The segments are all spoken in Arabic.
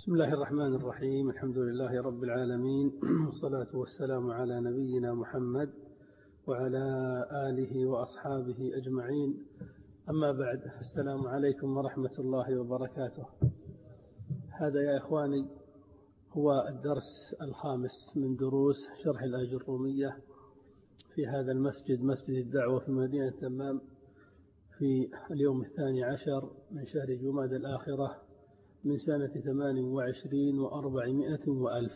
بسم الله الرحمن الرحيم. الحمد لله رب العالمين، والصلاة والسلام على نبينا محمد وعلى آله وأصحابه أجمعين. أما بعد، السلام عليكم ورحمة الله وبركاته. هذا يا إخواني هو الدرس الخامس من دروس شرح الآجرومية في هذا المسجد، مسجد الدعوة في مدينة تمام، في اليوم 12 من شهر جمادى الآخرة من سنة 28 و400 وألف.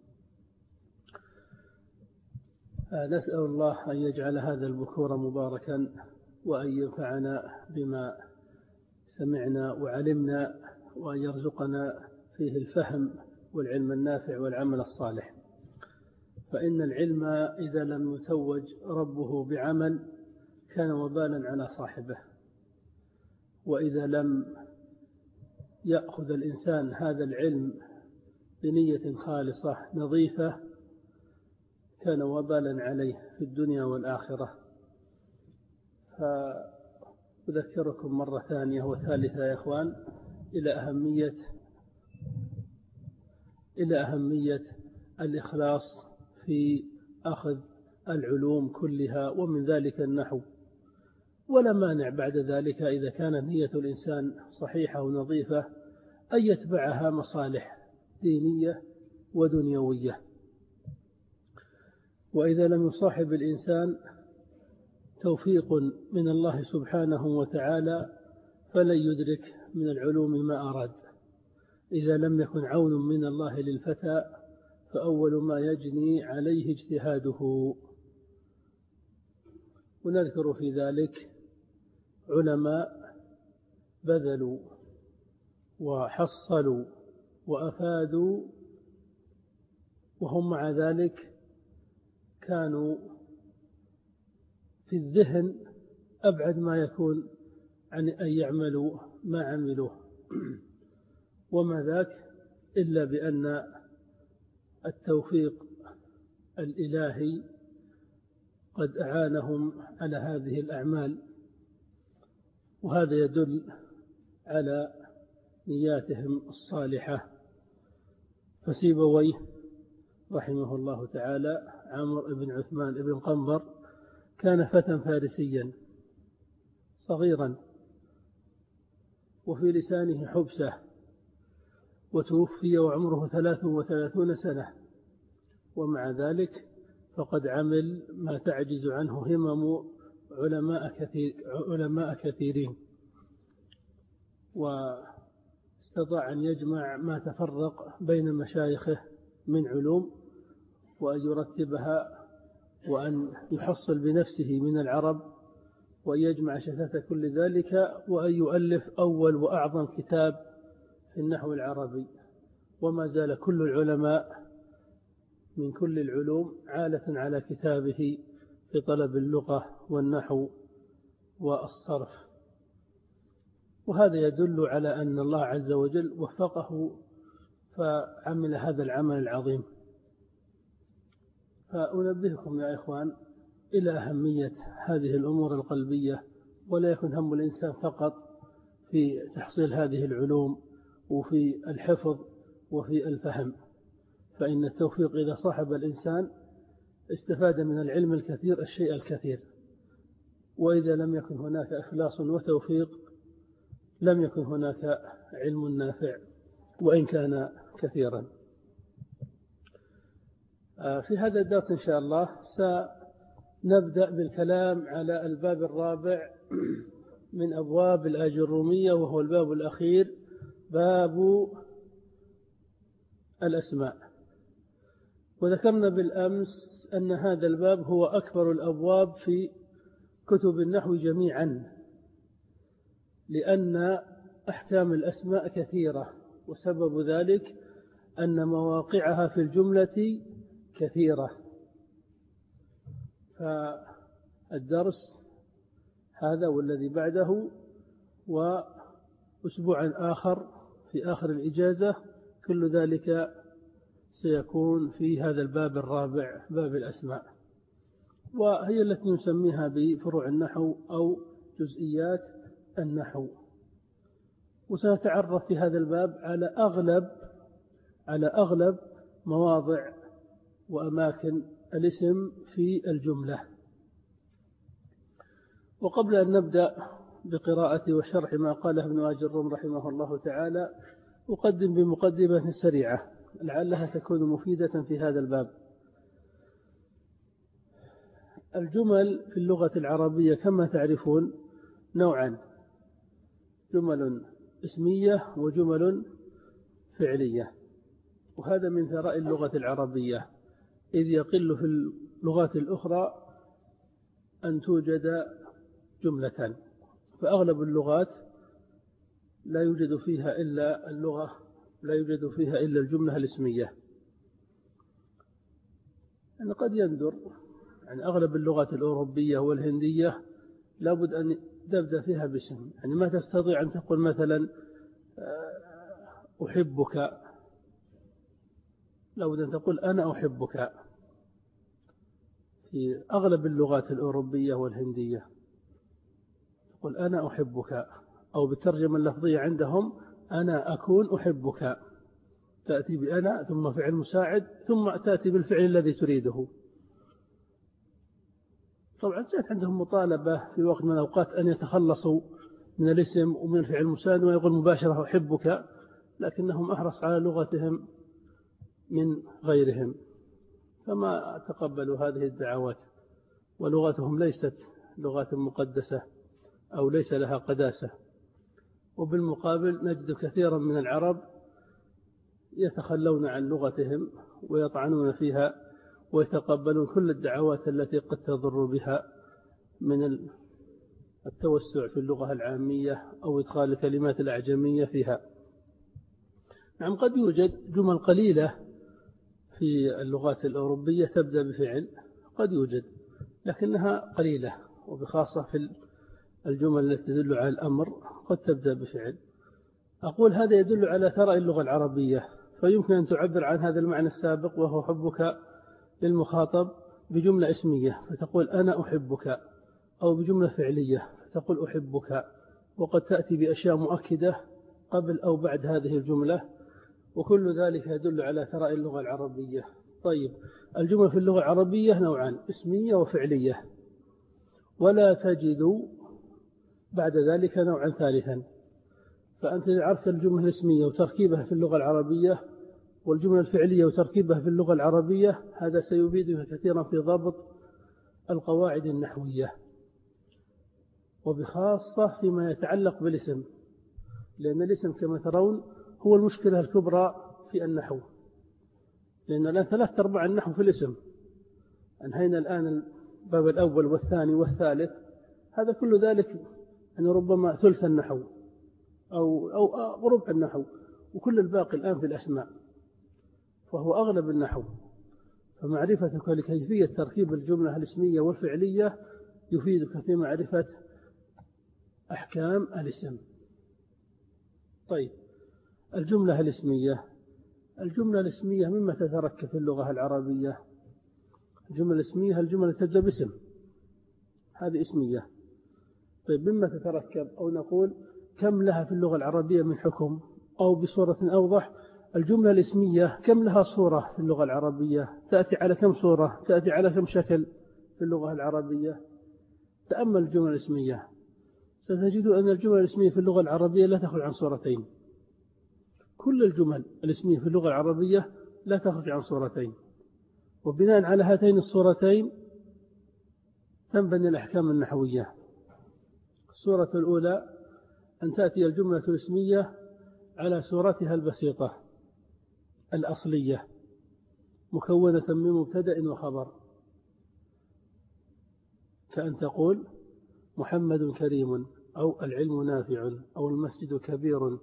نسأل الله أن يجعل هذا البكور مباركا، وأن ينفعنا بما سمعنا وعلمنا، وأن يرزقنا فيه الفهم والعلم النافع والعمل الصالح. فإن العلم إذا لم يتوج ربه بعمل كان وبالا على صاحبه، وإذا لم يأخذ الإنسان هذا العلم بنية خالصة نظيفة كان وبالا عليه في الدنيا والآخرة. فأذكركم مرة ثانية وثالثة يا إخوان إلى أهمية الإخلاص في أخذ العلوم كلها، ومن ذلك النحو. ولا مانع بعد ذلك إذا كانت نية الإنسان صحيحة ونظيفة أن يتبعها مصالح دينية ودنيوية. وإذا لم يصاحب الإنسان توفيق من الله سبحانه وتعالى فلن يدرك من العلوم ما أراد. إذا لم يكن عون من الله للفتى فأول ما يجني عليه اجتهاده. ونذكر في ذلك علماء بذلوا وحصلوا وأفادوا، وهم مع ذلك كانوا في الذهن أبعد ما يكون عن أن يعملوا ما عملوه، وما ذاك إلا بأن التوفيق الإلهي قد أعانهم على هذه الأعمال، وهذا يدل على نياتهم الصالحة. فسيبويه رحمه الله تعالى عمرو بن عثمان بن قنبر كان فتى فارسيا صغيرا وفي لسانه حبسة، وتوفي وعمره 33 سنة، ومع ذلك فقد عمل ما تعجز عنه همم علماء كثيرين، واستطاع أن يجمع ما تفرق بين مشايخه من علوم، وأن يرتبها، وأن يحصل بنفسه من العرب، وأن يجمع شتات كل ذلك، وأن يؤلف أول وأعظم كتاب في النحو العربي. وما زال كل العلماء من كل العلوم عالة على كتابه في طلب اللغة والنحو والصرف. وهذا يدل على أن الله عز وجل وفقه فعمل هذا العمل العظيم. فأنبهكم يا إخوان إلى أهمية هذه الأمور القلبية، ولا يكون هم الإنسان فقط في تحصيل هذه العلوم وفي الحفظ وفي الفهم، فإن التوفيق إذا صاحب الإنسان استفاد من العلم الكثير الشيء الكثير، وإذا لم يكن هناك إخلاص وتوفيق لم يكن هناك علم نافع وإن كان كثيرا. في هذا الدرس إن شاء الله سنبدأ بالكلام على الباب الرابع من أبواب الآجرومية، وهو الباب الأخير، باب الأسماء. وذكرنا بالأمس أن هذا الباب هو أكبر الأبواب في كتب النحو جميعا، لأن أحكام الأسماء كثيرة، وسبب ذلك أن مواقعها في الجملة كثيرة. فالدرس هذا والذي بعده وأسبوع آخر في آخر الإجازة كل ذلك سيكون في هذا الباب الرابع، باب الأسماء، وهي التي نسميها بفروع النحو أو جزئيات النحو. وسنتعرف في هذا الباب على أغلب على أغلب مواضع وأماكن الاسم في الجملة. وقبل أن نبدأ بقراءة وشرح ما قاله ابن آجرم رحمه الله تعالى، أقدم بمقدمة سريعة لعلها تكون مفيدة في هذا الباب. الجمل في اللغة العربية كما تعرفون نوعان: جمل اسمية وجمل فعلية، وهذا من ثراء اللغة العربية، إذ يقل في اللغات الأخرى أن توجد جملة، فأغلب اللغات لا يوجد فيها إلا الجملة الاسمية. يعني قد يندر عن أغلب اللغات الأوروبية والهندية لابد أن تبدأ فيها باسم، يعني ما تستطيع أن تقول مثلا أحبك، لابد أن تقول أنا أحبك. في أغلب اللغات الأوروبية والهندية تقول أنا أحبك، أو بالترجمة اللفظية عندهم أنا أكون أحبك، تأتي بأنا ثم فعل مساعد ثم تأتي بالفعل الذي تريده. طبعا جاءت عندهم مطالبة في وقت من الأوقات أن يتخلصوا من الاسم ومن الفعل المساعد ويقول مباشرة أحبك، لكنهم أحرص على لغتهم من غيرهم فما تقبلوا هذه الدعوات، ولغتهم ليست لغات مقدسة أو ليس لها قداسة. وبالمقابل نجد كثيرا من العرب يتخلون عن لغتهم ويطعنون فيها ويتقبلون كل الدعوات التي قد تضر بها من التوسع في اللغة العامية أو إدخال الكلمات الأعجمية فيها. نعم، قد يوجد جمل قليلة في اللغات الأوروبية تبدأ بفعل، قد يوجد، لكنها قليلة، وبخاصة في الجمل التي تدل على الأمر قد تبدأ بفعل. أقول هذا يدل على ثراء اللغة العربية، فيمكن أن تعبر عن هذا المعنى السابق وهو حبك للمخاطب بجملة اسمية فتقول أنا أحبك، أو بجملة فعلية فتقول أحبك، وقد تأتي بأشياء مؤكدة قبل أو بعد هذه الجملة، وكل ذلك يدل على ثراء اللغة العربية. طيب، الجمل في اللغة العربية نوعان: اسمية وفعلية، ولا تجد بعد ذلك نوعا ثالثا. فأنت إذا عرفت الجملة الاسمية وتركيبها في اللغة العربية والجملة الفعلية وتركيبها في اللغة العربية، هذا سيفيدك كثيرا في ضبط القواعد النحوية، وبخاصة فيما يتعلق بالاسم، لأن الاسم كما ترون هو المشكلة الكبرى في النحو، لأن الآن 3/4 النحو في الاسم. أنهينا الآن الباب الأول والثاني والثالث، هذا كل ذلك يعني ربما ثلث النحو أو ربع النحو، وكل الباقي الآن في الأسماء، فهو أغلب النحو. فمعرفتك لكيفية تركيب الجملة الاسمية والفعلية يفيدك في معرفة أحكام الاسم. طيب، الجملة الاسمية مما تتركب في اللغة العربية؟ الجملة الاسمية الجملة تبدأ باسم، هذه اسمية. طيب، مما تتركب؟ أو نقول كم لها في اللغة العربية من حكم؟ أو بصورة أوضح، الجملة الاسمية كم لها صورة في اللغة العربية؟ تأتي على كم صورة؟ تأتي على كم شكل في اللغة العربية؟ تأمل الجملة الاسمية، ستجد أن الجملة الاسمية في اللغة العربية لا تخرج عن صورتين. كل الجمل الاسمية في اللغة العربية لا تخرج عن صورتين، وبناء على هاتين الصورتين تنبني الأحكام النحوية. الصورة الأولى أن تأتي الجملة الاسمية على صورتها البسيطة الأصلية، مكونة من مبتدأ وخبر، كأن تقول محمد كريم، أو العلم نافع، أو المسجد كبير.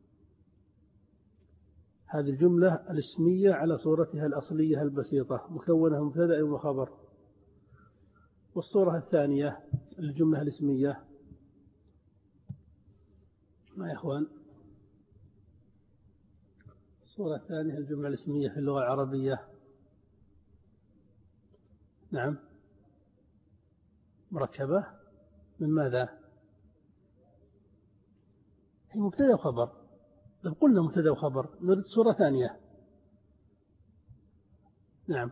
هذه الجملة الاسمية على صورتها الأصلية البسيطة، مكونة من مبتدأ وخبر. والصورة الثانية الجملة الاسمية، ما يا إخوان، الصورة الثانية الجملة الاسمية في اللغة العربية، نعم، مركبة من ماذا؟ هي مبتدأ وخبر. لو قلنا مبتدأ وخبر نريد صورة ثانية، نعم.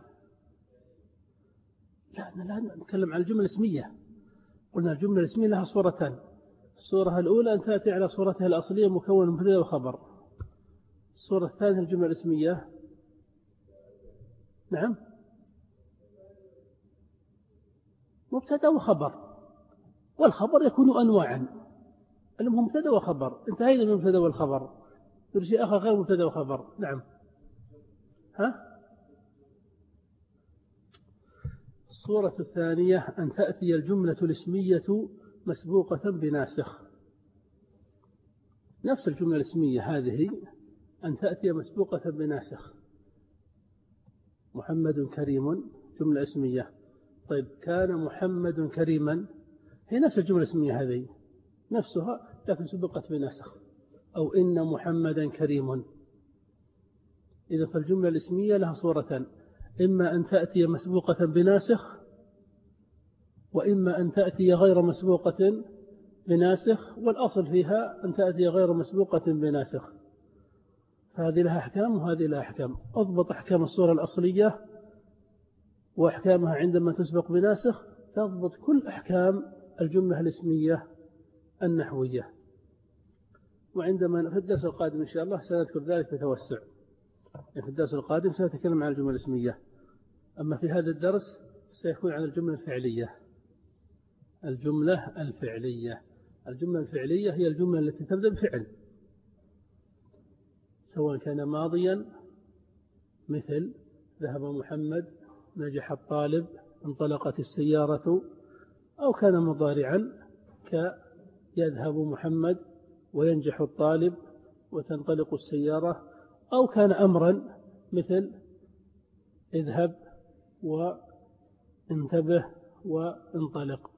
لا نتكلم عن الجملة الاسمية. قلنا الجملة الاسمية لها صورتان. الصورة الأولى أن تأتي على صورتها الأصلية مكون مبتدأ وخبر. الصورة الثانية الجملة الاسمية. نعم، مبتدأ وخبر، والخبر يكون أنواعا. المهم مبتدأ وخبر، انتهينا من المبتدأ والخبر. شيء آخر غير مبتدأ وخبر. نعم. الصورة الثانية أن تأتي الجملة الاسمية مسبوقة بناسخ. نفس الجملة الاسمية هذه أن تأتي مسبوقة بناسخ. محمد كريم جملة اسمية. طيب، كان محمد كريما، هي نفس الجملة الاسمية هذه نفسها لكن سبقت بناسخ. أو إن محمدا كريم. إذا فالجملة الاسمية لها صورتان، إما أن تأتي مسبوقة بناسخ، وإما أن تأتي غير مسبوقة بناسخ، والأصل فيها أن تأتي غير مسبوقة بناسخ. فهذه لها أحكام وهذه لها أحكام. أضبط أحكام الصورة الأصلية وأحكامها عندما تسبق بناسخ، تضبط كل أحكام الجملة الاسمية النحوية. وعندما في الدرس القادم إن شاء الله سنذكر ذلك بتوسع. في الدرس القادم سنتكلم عن الجملة الاسمية، أما في هذا الدرس سيكون عن الجملة الفعلية. الجملة الفعلية. الجملة الفعلية هي الجملة التي تبدأ بفعل، سواء كان ماضيا مثل ذهب محمد، نجح الطالب، انطلقت السيارة، أو كان مضارعا كيذهب محمد وينجح الطالب وتنطلق السيارة، أو كان أمرا مثل اذهب وانتبه وانطلق.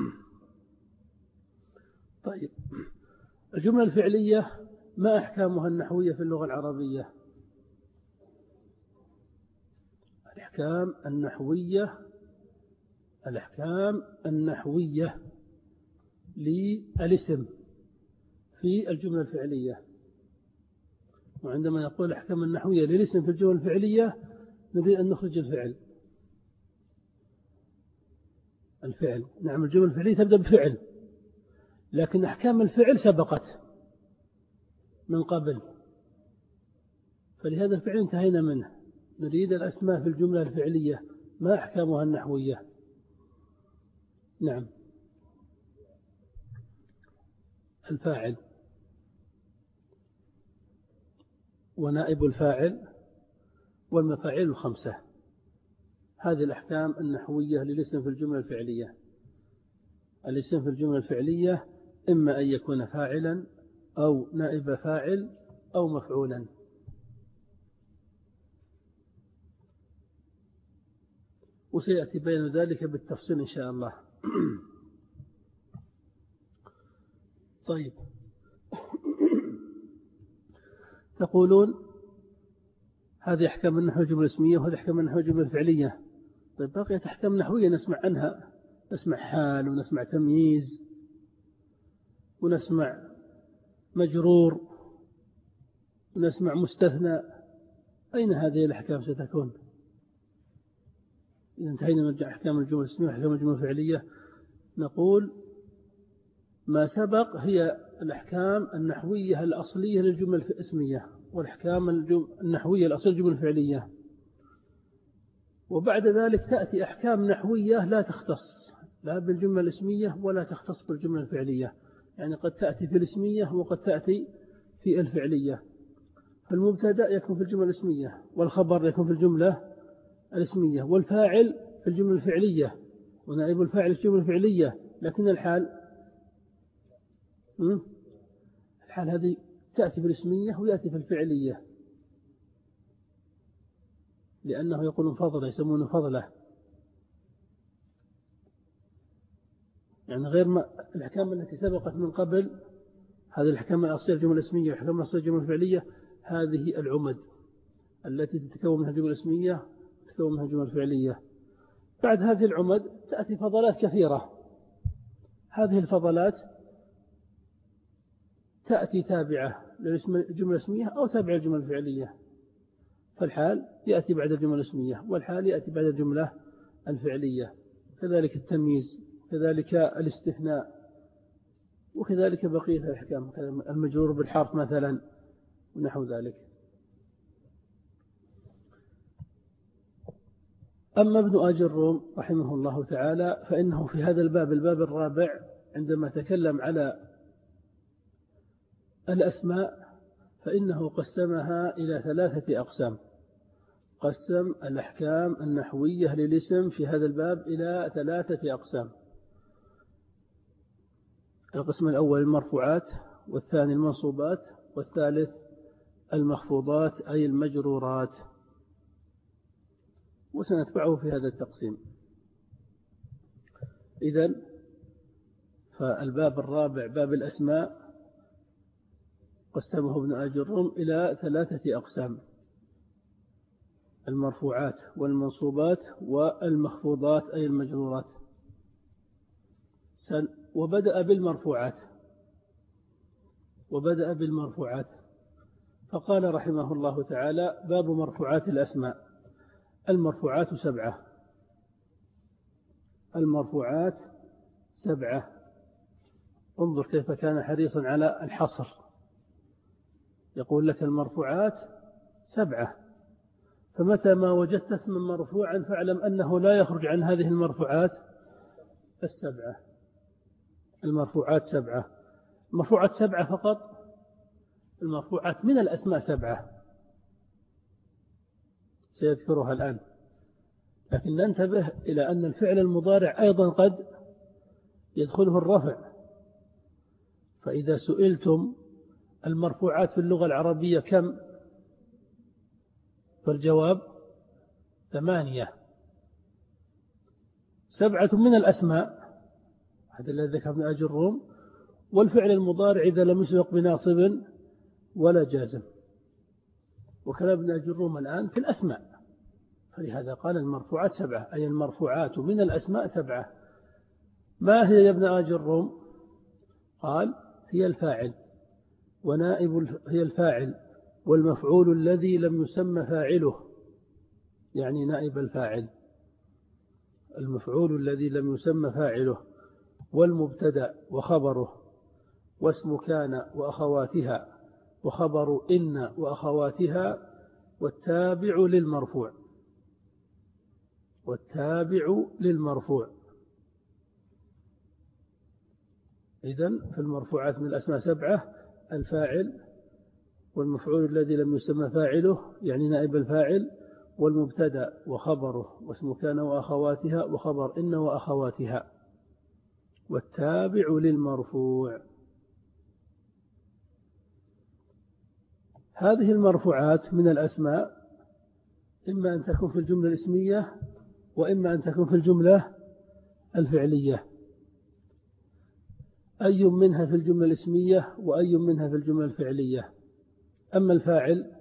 طيب، الجملة الفعلية ما أحكامها النحوية في اللغة العربية؟ الأحكام النحوية للاسم في الجملة الفعلية. وعندما نقول الأحكام النحوية للاسم في الجملة الفعلية نريد أن نخرج الفعل. نعم، الجملة الفعلية تبدأ بفعل، لكن أحكام الفعل سبقت من قبل، فلهذا الفعل انتهينا منه. نريد الأسماء في الجملة الفعلية ما أحكامها النحوية. نعم. الفاعل ونائب الفاعل والمفاعيل الخمسة، هذه الأحكام النحوية للاسم في الجملة الفعلية. الاسم في الجملة الفعلية إما أن يكون فاعلا أو نائب فاعل أو مفعولا. وسيأتي بيان ذلك بالتفصيل إن شاء الله. طيب، تقولون هذه أحكام النحو الجملة الاسمية وهذه أحكام النحو الجملة الفعلية. طيب، بقيت أحكام نحوية نسمع عنها، نسمع حال ونسمع تمييز ونسمع مجرور ونسمع مستثنى. أين هذه الأحكام ستكون؟ إذا انتهينا من أحكام الجملة الاسمية وأحكام الجملة الفعلية، نقول ما سبق هي الأحكام النحوية الأصلية للجملة الاسمية والأحكام النحوية الأصلية للجملة الفعلية. وبعد ذلك تأتي أحكام نحوية لا تختص لا بالجملة الاسمية ولا تختص بالجملة الفعلية، يعني قد تأتي في الاسمية وقد تأتي في الفعلية. فالمبتدأ يكون في الجملة الاسمية، والخبر يكون في الجملة الاسمية، والفاعل في الجملة الفعلية، ونائب الفاعل في الجملة الفعلية. لكن الحال هذه تأتي في الاسمية ويأتي في الفعلية، لأنه يقولون فضله، يسمونه فضله، يعني غير ما الأحكام التي سبقت من قبل. هذه الأحكام الأصلية الجملة الاسمية والأحكام الأصلية الجملة الفعلية، هذه العمد التي تتكون منها الجملة الاسمية تتكون منها الجملة الفعلية. بعد هذه العمد تأتي فضلات كثيرة، هذه الفضلات تأتي تابعة للجملة الاسمية أو تابعة للجملة الفعلية. فالحال يأتي بعد الجملة الاسمية، والحال يأتي بعد الجملة الفعلية، كذلك التمييز، كذلك الاستثناء، وكذلك بقية الأحكام، المجرور بالحرف مثلا ونحو ذلك. أما ابن آج الروم رحمه الله تعالى فإنه في هذا الباب الرابع عندما تكلم على الأسماء فإنه قسمها إلى 3 أقسام. قسم الأحكام النحوية للاسم في هذا الباب إلى 3 أقسام. القسم الأول المرفوعات، والثاني المنصوبات، والثالث المخفوضات أي المجرورات، وسنتبعه في هذا التقسيم. إذن فالباب الرابع باب الأسماء قسمه ابن آج الروم إلى 3 أقسام: المرفوعات والمنصوبات والمخفوضات أي المجرورات. وبدأ بالمرفوعات فقال رحمه الله تعالى: باب مرفوعات الأسماء. المرفوعات 7. المرفوعات 7. انظر كيف كان حريصا على الحصر، يقول لك المرفوعات 7، فمتى ما وجدت اسما مرفوعا فاعلم أنه لا يخرج عن هذه المرفوعات 7. المرفوعات 7. المرفوعات 7 فقط. المرفوعات من الأسماء 7 سيذكرها الآن، لكن ننتبه إلى أن الفعل المضارع أيضا قد يدخله الرفع. فإذا سئلتم المرفوعات في اللغة العربية كم؟ فالجواب 8. 7 من الأسماء، هذا الذي ذكر ابن آج الروم. والفعل المضارع إذا لم يسبق بناصب ولا جازم، وكلام ابن آج الروم الآن في الأسماء، فلهذا قال المرفوعات 7 أي المرفوعات من الأسماء 7. ما هي يا ابن آج الروم؟ قال: هي الفاعل ونائب، هي الفاعل والمفعول الذي لم يسمى فاعله، يعني نائب الفاعل، المفعول الذي لم يسمى فاعله، والمبتدأ وخبره، واسم كان وأخواتها، وخبر إن وأخواتها، والتابع للمرفوع. والتابع للمرفوع. إذن في المرفوعات من الأسماء 7: الفاعل والمفعول الذي لم يسمى فاعله يعني نائب الفاعل، والمبتدأ وخبره، واسم كان وأخواتها، وخبر إن وأخواتها، والتابع للمرفوع. هذه المرفوعات من الأسماء إما أن تكون في الجملة الاسمية وإما أن تكون في الجملة الفعلية. أي منها في الجملة الاسمية وأي منها في الجملة الفعلية. أما الفاعل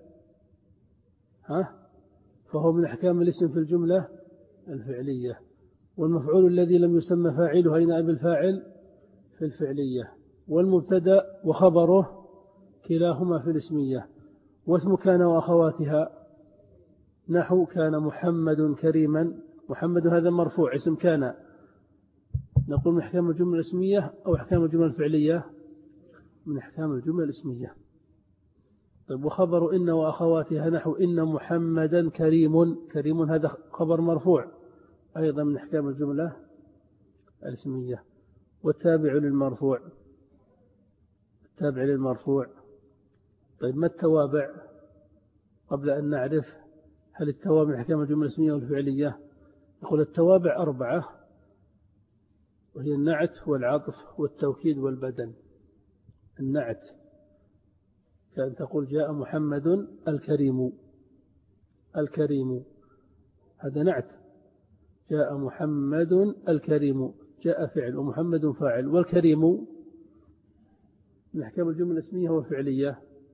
فهو من أحكام الاسم في الجملة الفعلية، والمفعول الذي لم يسمى فاعله أي نائب الفاعل في الفعلية، والمبتدأ وخبره كلاهما في الاسمية، واسم كان وأخواتها نحو كان محمد كريما. محمد هذا مرفوع اسم كان، نقول من أحكام الجملة الاسمية أو أحكام الجملة الفعلية؟ من أحكام الجملة الاسمية. طيب وخبر إن وأخواتها نحو إن محمدا كريم. كريم هذا خبر مرفوع أيضا من أحكام الجملة الاسمية. والتابع للمرفوع. التابع للمرفوع. طيب ما التوابع؟ قبل أن نعرف هل التوابع من أحكام الجملة الاسمية والفعلية، نقول التوابع 4، وهي النعت والعطف والتوكيد والبدل. النعت كأن تقول جاء محمد الكريم. الكريم هذا نعت، جاء محمد الكريم، جاء فعل ومحمد فاعل. والكريم من أحكام الجملة الاسمية والفعلية؟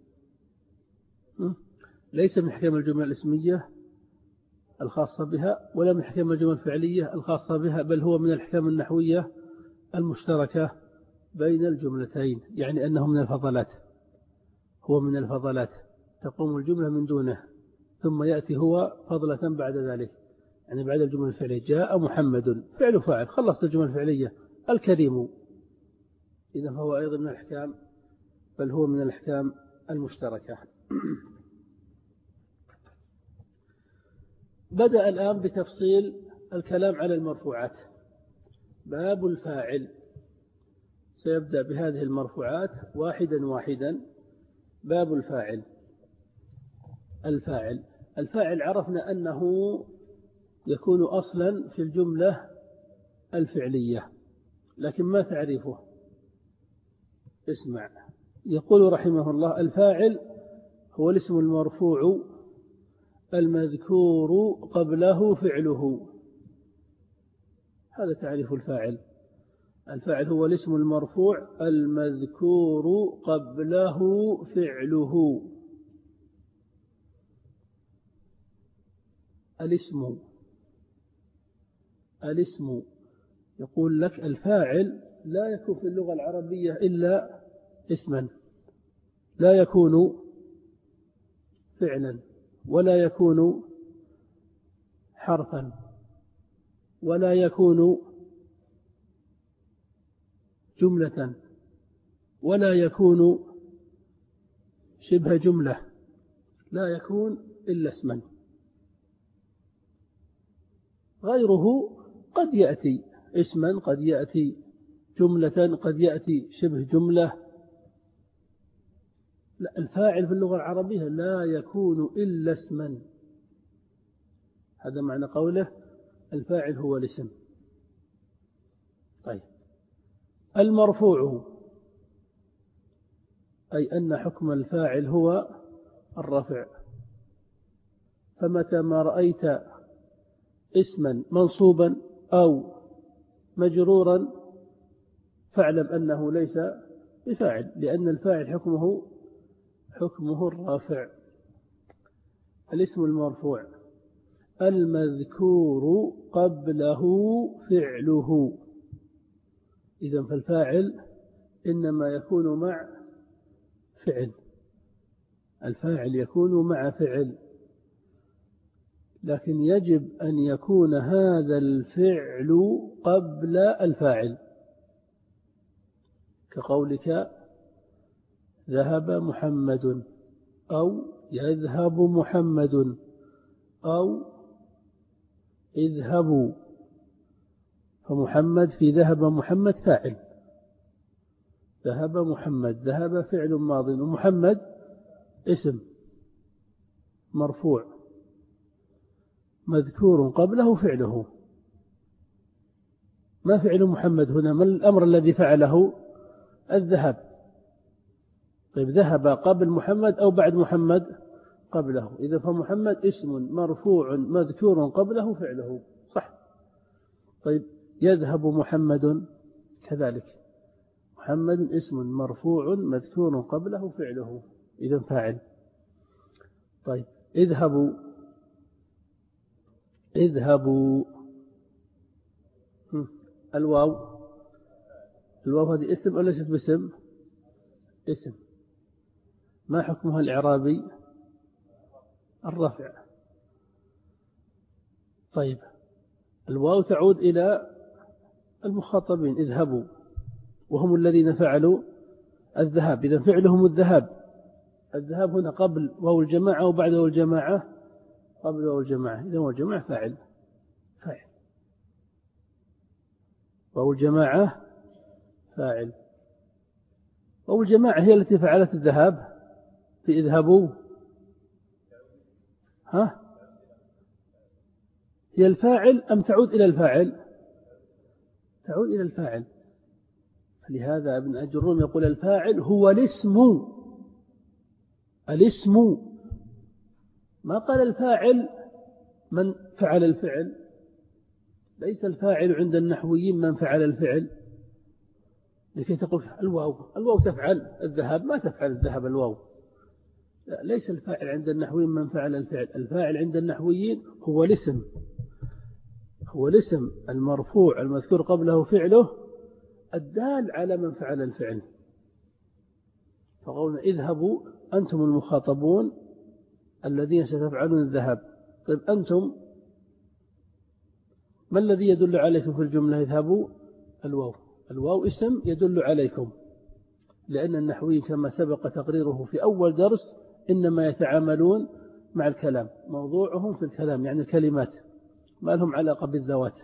ليس من أحكام الجملة الاسمية الخاصة بها ولا من أحكام الجمل الفعلية الخاصة بها، بل هو من الأحكام النحوية المشتركة بين الجملتين، يعني أنه من الفضلات. هو من الفضلات تقوم الجملة من دونه، ثم يأتي هو فضلة بعد ذلك، يعني بعد الجملة الفعلية. جاء محمد فعل فاعل، خلصت الجملة الفعلية. الكريم إذا فهو أيضا من الأحكام، بل هو من الأحكام المشتركة. بدأ الآن بتفصيل الكلام على المرفوعات. باب الفاعل، سيبدأ بهذه المرفوعات واحدا واحدا. باب الفاعل. الفاعل عرفنا أنه يكون أصلا في الجملة الفعلية، لكن ما تعريفه؟ اسمع، يقول رحمه الله: الفاعل هو الاسم المرفوع المذكور قبله فعله. هذا تعريف الفاعل. الفاعل هو الاسم المرفوع المذكور قبله فعله. الاسم يقول لك الفاعل لا يكون في اللغة العربية إلا اسما، لا يكون فعلا، ولا يكون حرفا، ولا يكون جملة، ولا يكون شبه جملة، لا يكون إلا اسما. غيره قد يأتي اسما، قد يأتي جملة، قد يأتي شبه جملة. لا، الفاعل في اللغة العربية لا يكون إلا اسما. هذا معنى قوله الفاعل هو الاسم. طيب، المرفوع أي أن حكم الفاعل هو الرفع. فمتى ما رأيت اسما منصوبا أو مجرورا فاعلم أنه ليس بفاعل، لأن الفاعل حكمه الرافع. الاسم المرفوع المذكور قبله فعله. إذن فالفاعل إنما يكون مع فعل، الفاعل يكون مع فعل، لكن يجب أن يكون هذا الفعل قبل الفاعل، كقولك ذهب محمد، أو يذهب محمد، أو اذهبوا. فمحمد في ذهب محمد فاعل، ذهب محمد، ذهب فعل ماض، ومحمد اسم مرفوع مذكور قبله فعله. ما فعل محمد هنا؟ ما الأمر الذي فعله؟ الذهاب. طيب، ذهب قبل محمد أو بعد محمد؟ قبله. إذا فمحمد اسم مرفوع مذكور قبله فعله، صح؟ طيب، يذهب محمد كذلك، محمد اسم مرفوع مذكور قبله فعله، إذا فاعل. طيب، اذهبوا الواو هذه اسم أو ليست باسم؟ اسم. ما حكمها الإعرابي؟ الرفع. طيب، الواو تعود إلى المخاطبين، اذهبوا، وهم الذين فعلوا الذهاب، إذا فعلهم الذهاب. الذهاب هنا قبل واو الجماعة أو بعد واو الجماعة؟ قبل واو الجماعة، إذا واو الجماعة فاعل. واو الجماعة فاعل. واو الجماعة هي التي فعلت الذهاب في اذهبوا. هي الفاعل أم تعود إلى الفاعل؟ تعود إلى الفاعل. فلهذا ابن أجروم يقول الفاعل هو الاسم. ما قال الفاعل من فعل الفعل. ليس الفاعل عند النحويين من فعل الفعل، لكي تقول الواو تفعل الذهاب، ما تفعل الذهاب الواو. لا، ليس الفاعل عند النحويين من فعل الفعل. الفاعل عند النحويين هو الاسم المرفوع المذكور قبله فعله الدال على من فعل الفعل. فقولنا اذهبوا أنتم المخاطبون الذين ستفعلون الذهاب. طيب أنتم ما الذي يدل عليكم في الجملة اذهبوا؟ الواو اسم يدل عليكم، لأن النحويين كما سبق تقريره في أول درس إنما يتعاملون مع الكلام، موضوعهم في الكلام يعني الكلمات، ما لهم علاقة بالذوات.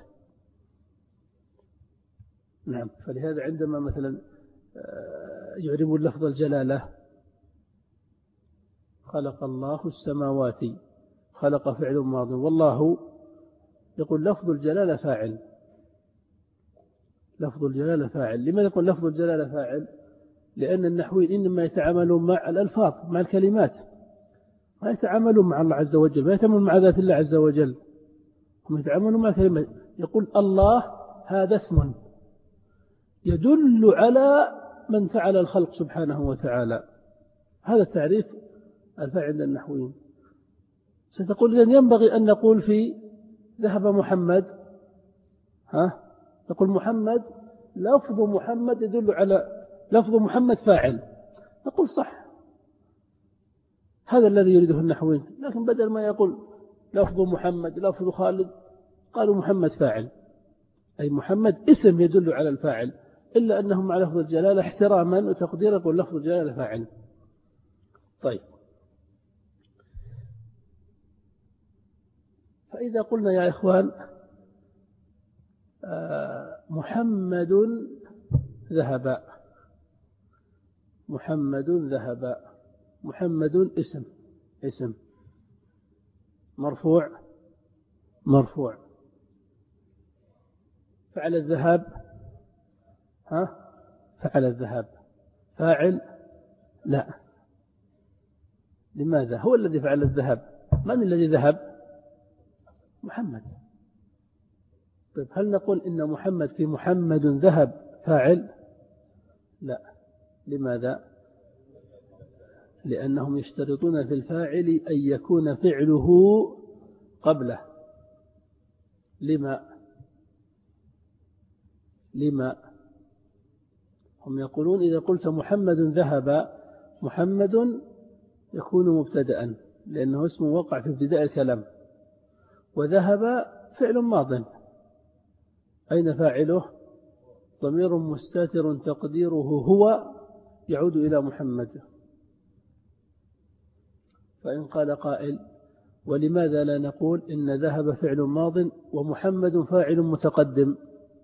نعم. فلهذا عندما مثلا يعربون لفظ الجلالة خلق الله السماوات، خلق فعل ماض، والله يقول لفظ الجلالة فاعل. لفظ الجلالة فاعل. لماذا يقول لفظ الجلالة فاعل؟ لأن النحويين إنما يتعاملون مع الألفاظ، مع الكلمات، ما يتعاملون مع الله عز وجل، ما يتعاملون مع ذات الله عز وجل، هم يتعاملون مع كلمات. يقول الله هذا اسم يدل على من فعل الخلق سبحانه وتعالى. هذا التعريف الفاعل عند النحويين. ستقول إذن ينبغي أن نقول في ذهب محمد، نقول محمد لفظ محمد يدل على لفظ محمد فاعل، نقول صح، هذا الذي يريده النحويين. لكن بدل ما يقول لفظ محمد لفظ خالد قالوا محمد فاعل، أي محمد اسم يدل على الفاعل، إلا أنهم مع لفظ الجلالة احتراما وتقديرا يقول لفظ الجلالة فاعل. طيب، فإذا قلنا يا إخوان محمد ذهب، محمد ذهب، محمد اسم مرفوع، فعل الذهاب، فعل الذهاب فاعل، لا. لماذا؟ هو الذي فعل الذهاب. من الذي ذهب؟ محمد. طيب هل نقول إن محمد في محمد ذهب فاعل؟ لا. لماذا؟ لأنهم يشترطون في الفاعل أن يكون فعله قبله. لما هم يقولون إذا قلت محمد ذهب، محمد يكون مبتدأ لأنه اسم وقع في ابتداء الكلام، وذهب فعل ماض، أين فاعله؟ ضمير مستتر تقديره هو يعود إلى محمد. فإن قال قائل ولماذا لا نقول إن ذهب فعل ماض ومحمد فاعل متقدم؟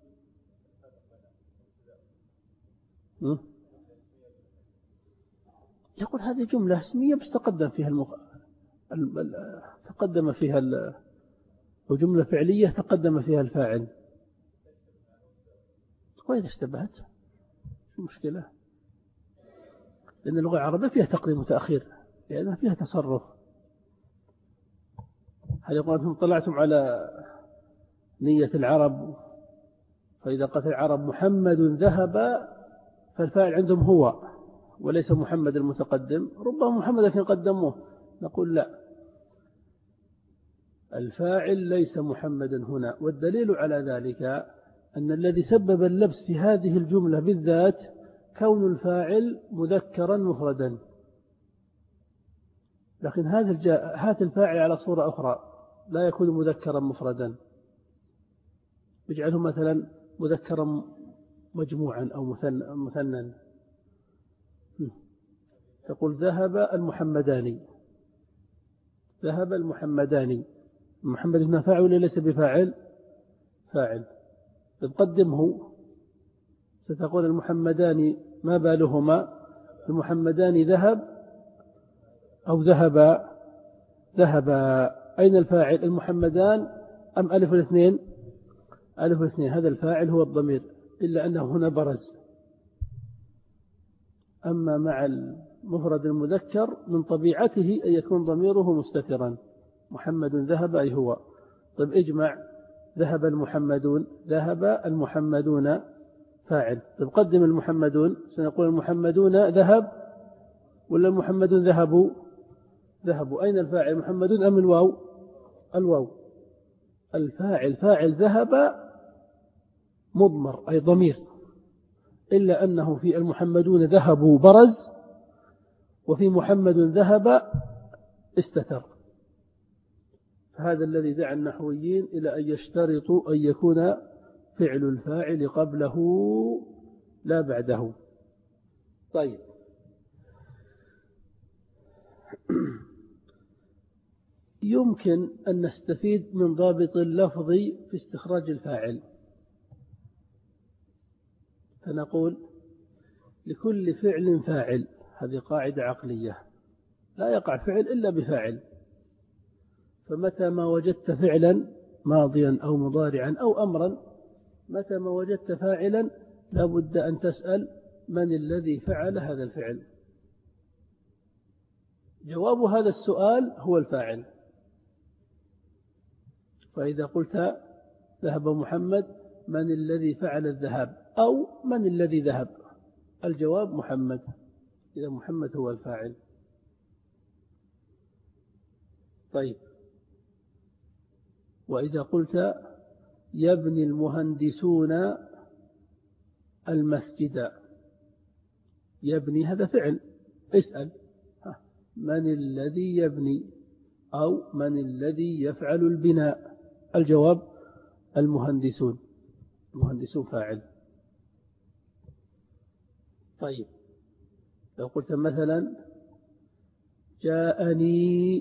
يقول هذه جملة اسمية بس تقدم فيها تقدم فيها وجملة فعلية تقدم فيها الفاعل. وإذا اشتبهت شو مشكلة؟ لأن اللغة العربية فيها تقديم وتأخير، لأنها فيها تصرف. هل يقول أنتم طلعتم على نية العرب، فإذا قالت العرب محمد ذهب فالفاعل عندهم هو وليس محمد المتقدم، ربما محمد لكن قدموه. نقول لا، الفاعل ليس محمدا هنا. والدليل على ذلك أن الذي سبب اللبس في هذه الجملة بالذات كون الفاعل مذكرا مفردا، لكن هات الفاعل على صورة أخرى لا يكون مذكرا مفردا، يجعله مثلا مذكرا مجموعا أو مثنى. تقول ذهب المحمدان، ذهب المحمدان، محمد هنا فاعل ولا ليس بفاعل؟ فاعل. تقدمه ستقول المحمدان ما بالهما؟ المحمدان ذهب أو ذهب أين الفاعل؟ المحمدان أم ألف الاثنين؟ ألف الاثنين. هذا الفاعل هو الضمير، إلا أنه هنا برز. أما مع المفرد المذكر من طبيعته أن يكون ضميره مستترا. محمد ذهب أي هو. طيب اجمع ذهب المحمدون، ذهب المحمدون فاعل. طيب قدم المحمدون، سنقول المحمدون ذهب ولا المحمدون ذهبوا؟ ذهبوا. أين الفاعل؟ محمدون أم الواو؟ الواو. الفاعل فاعل ذهب مضمر أي ضمير، إلا أنه في المحمدون ذهبوا برز، وفي محمد ذهب استتر. فهذا الذي دعا النحويين إلى أن يشترطوا أن يكون فعل الفاعل قبله لا بعده. طيب، يمكن أن نستفيد من ضابط اللفظي في استخراج الفاعل، فنقول لكل فعل فاعل. هذه قاعدة عقلية، لا يقع فعل إلا بفاعل. فمتى ما وجدت فعلا ماضيا أو مضارعا أو أمرا، متى ما وجدت فاعلا لا بد أن تسأل من الذي فعل هذا الفعل. جواب هذا السؤال هو الفاعل. فإذا قلت ذهب محمد، من الذي فعل الذهاب؟ أو من الذي ذهب؟ الجواب محمد، إذا محمد هو الفاعل. طيب، وإذا قلت يبني المهندسون المسجد، يبني هذا فعل، اسأل من الذي يبني أو من الذي يفعل البناء؟ الجواب المهندسون، المهندسون فاعل. طيب، لو قلت مثلا جاءني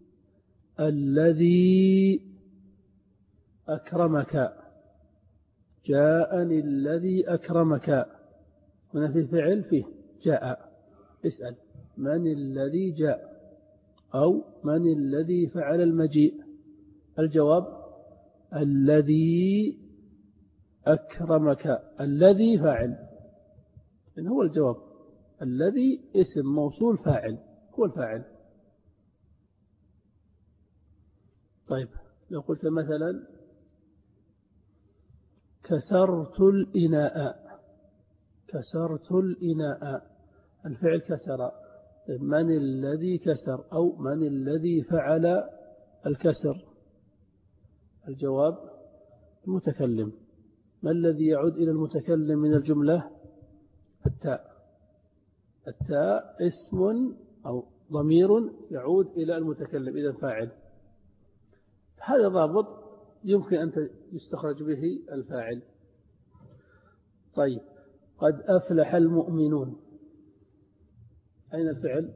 الذي أكرمك، جاءني الذي أكرمك، هنا في فعل فيه جاء، اسأل من الذي جاء أو من الذي فعل المجيء؟ الجواب الذي أكرمك، الذي فاعل، إن هو الجواب. الذي اسم موصول فاعل، هو الفاعل. طيب، لو قلت مثلا كسرت الإناء، كسرت الإناء، الفعل كسر، من الذي كسر أو من الذي فعل الكسر؟ الجواب المتكلم. ما الذي يعود إلى المتكلم من الجملة؟ التاء. التاء اسم أو ضمير يعود إلى المتكلم، إذا فاعل. هذا ضابط يمكن أن يستخرج به الفاعل. طيب، قد أفلح المؤمنون، أين الفعل؟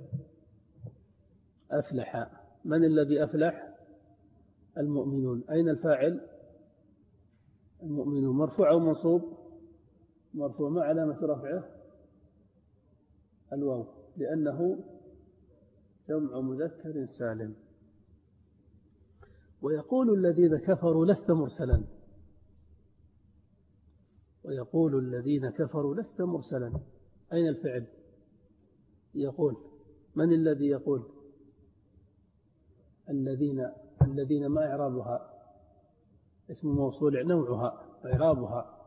أفلح، من الذي أفلح؟ المؤمنون. أين الفاعل؟ المؤمنون. مرفوع أو منصوب؟ مرفوع. ما علامة رفعه؟ الواو، لأنه جمع مذكر سالم. ويقول الذين كفروا لست مرسلا، ويقول الذين كفروا لست مرسلا، أين الفعل؟ يقول، من الذي يقول؟ الذين ما إعرابها؟ اسم موصول، نوعها إعرابها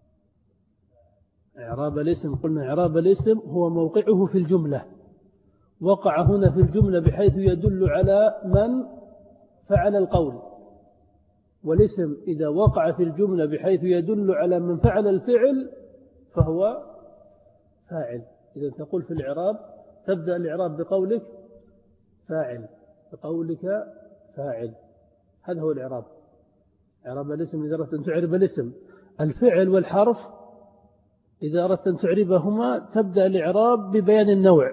إعراب الاسم. قلنا إعراب الاسم هو موقعه في الجملة، وقع هنا في الجملة بحيث يدل على من فعل القول. والاسم إذا وقع في الجملة بحيث يدل على من فعل الفعل فهو فاعل. إذا تقول في الإعراب، تبدأ الإعراب بقولك فاعل، بقولك فاعل. هذا هو الإعراب. إعراب الاسم إذا أردت أن تعرب الاسم. الفعل والحرف إذا أردت أن تعربهما تبدأ الإعراب ببيان النوع،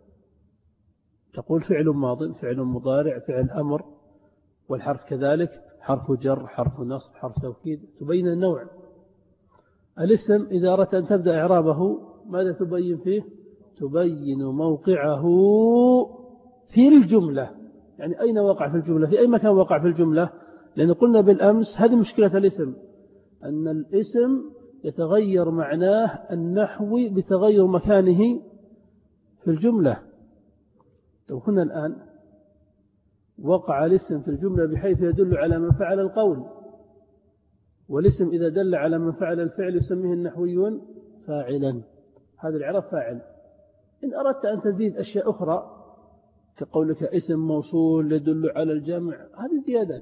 تقول فعل ماض، فعل مضارع، فعل أمر. والحرف كذلك، حرف جر، حرف نصب، حرف توكيد، تبين النوع. الاسم إذا أردت أن تبدأ إعرابه ماذا تبين فيه؟ تبين موقعه في الجملة، يعني أين وقع في الجملة، في أي مكان وقع في الجملة. لأن قلنا بالأمس هذه مشكلة الاسم، أن الاسم يتغير معناه النحوي بتغير مكانه في الجملة. لو هنا الآن وقع الاسم في الجملة بحيث يدل على من فعل القول، والاسم إذا دل على من فعل الفعل يسميه النحويون فاعلا، هذا الإعراب فاعل. إن أردت أن تزيد أشياء أخرى كقولك اسم موصول يدل على الجمع، هذه زيادات.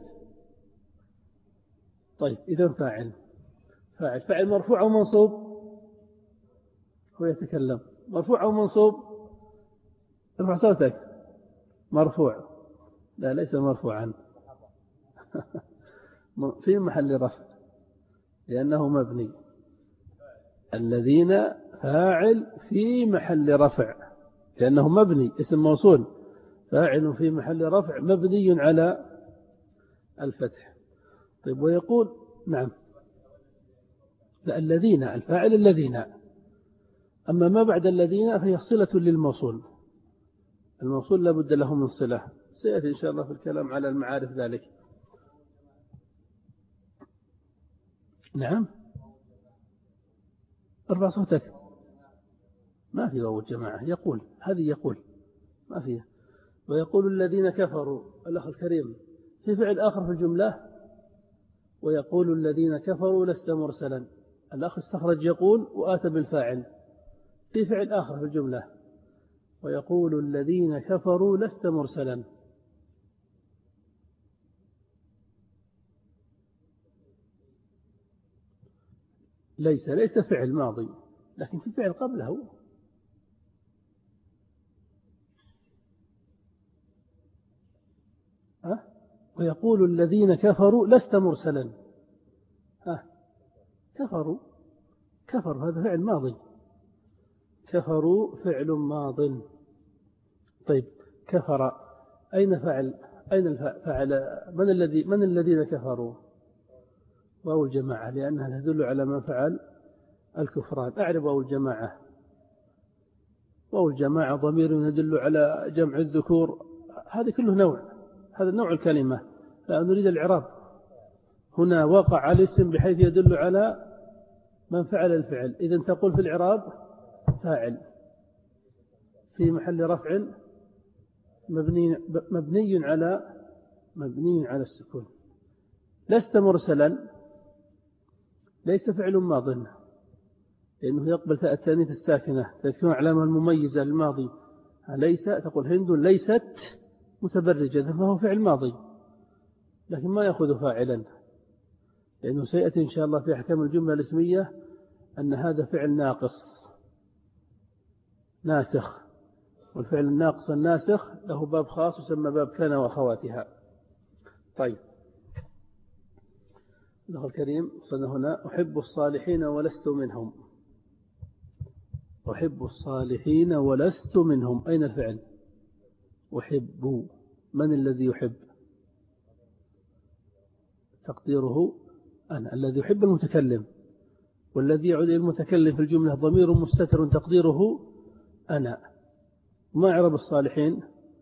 طيب، إذا فاعل، فاعل مرفوع أو منصوب؟ هو يتكلم، مرفوع أو منصوب؟ ارفع صوتك. مرفوع. لا ليس مرفوعا. في محل رفع لأنه مبني. الذين فاعل في محل رفع لأنه مبني، اسم موصول، فاعل في محل رفع مبني على الفتح. طيب ويقول نعم، لا الذين الفاعل الذين، أما ما بعد الذين فهي صلة للموصول، الموصول لا بد له من صلة، سيأتي إن شاء الله في الكلام على المعارف ذلك. نعم ارفع صوتك. ما في واو الجماعة، يقول هذه يقول ما فيها. ويقول الذين كفروا، الأخ الكريم في فعل آخر في الجملة، ويقول الذين كفروا لست مرسلا، الأخ استخرج يقول وآتى بالفاعل، في فعل آخر في الجملة ويقول الذين كفروا لست مرسلا. ليس فعل ماضي، لكن في فعل قبله. ويقول الذين كفروا لست مرسلا. كفروا هذا فعل ماضي، كفروا فعل ماض. طيب كفر أين فعل؟ أين الفاعل؟ من الذين كفروا؟ واو الجماعة، لأنها تدل على من فعل الكفران. أعرف واو الجماعة، واو الجماعة ضمير يدل على جمع الذكور، هذا كله نوع، هذا نوع الكلمة، لا نريد الإعراب. هنا وقع الاسم بحيث يدل على من فعل الفعل، إذن تقول في الإعراب فاعل في محل رفع مبني على السكون. لست مرسلا ليس فعل ماض، لأنه يقبل تاء التانيث الساكنة تكون علامة المميزة للماضي. ليس تقول هند ليست متبرجة، فهو فعل ماضي لكن ما يأخذ فاعلا، لأنه سيأتي إن شاء الله في أحكام الجملة الاسمية أن هذا فعل ناقص ناسخ، والفعل الناقص الناسخ له باب خاص يسمى باب كان وأخواتها. طيب الأخ الكريم صلنا هنا أحب الصالحين ولست منهم. أحب الصالحين ولست منهم، أين الفعل؟ أحب، من الذي يحب؟ تقديره أنا، الذي يحب المتكلم، والذي يعود إلى المتكلم في الجملة ضمير مستتر تقديره أنا. ما إعراب الصالحين؟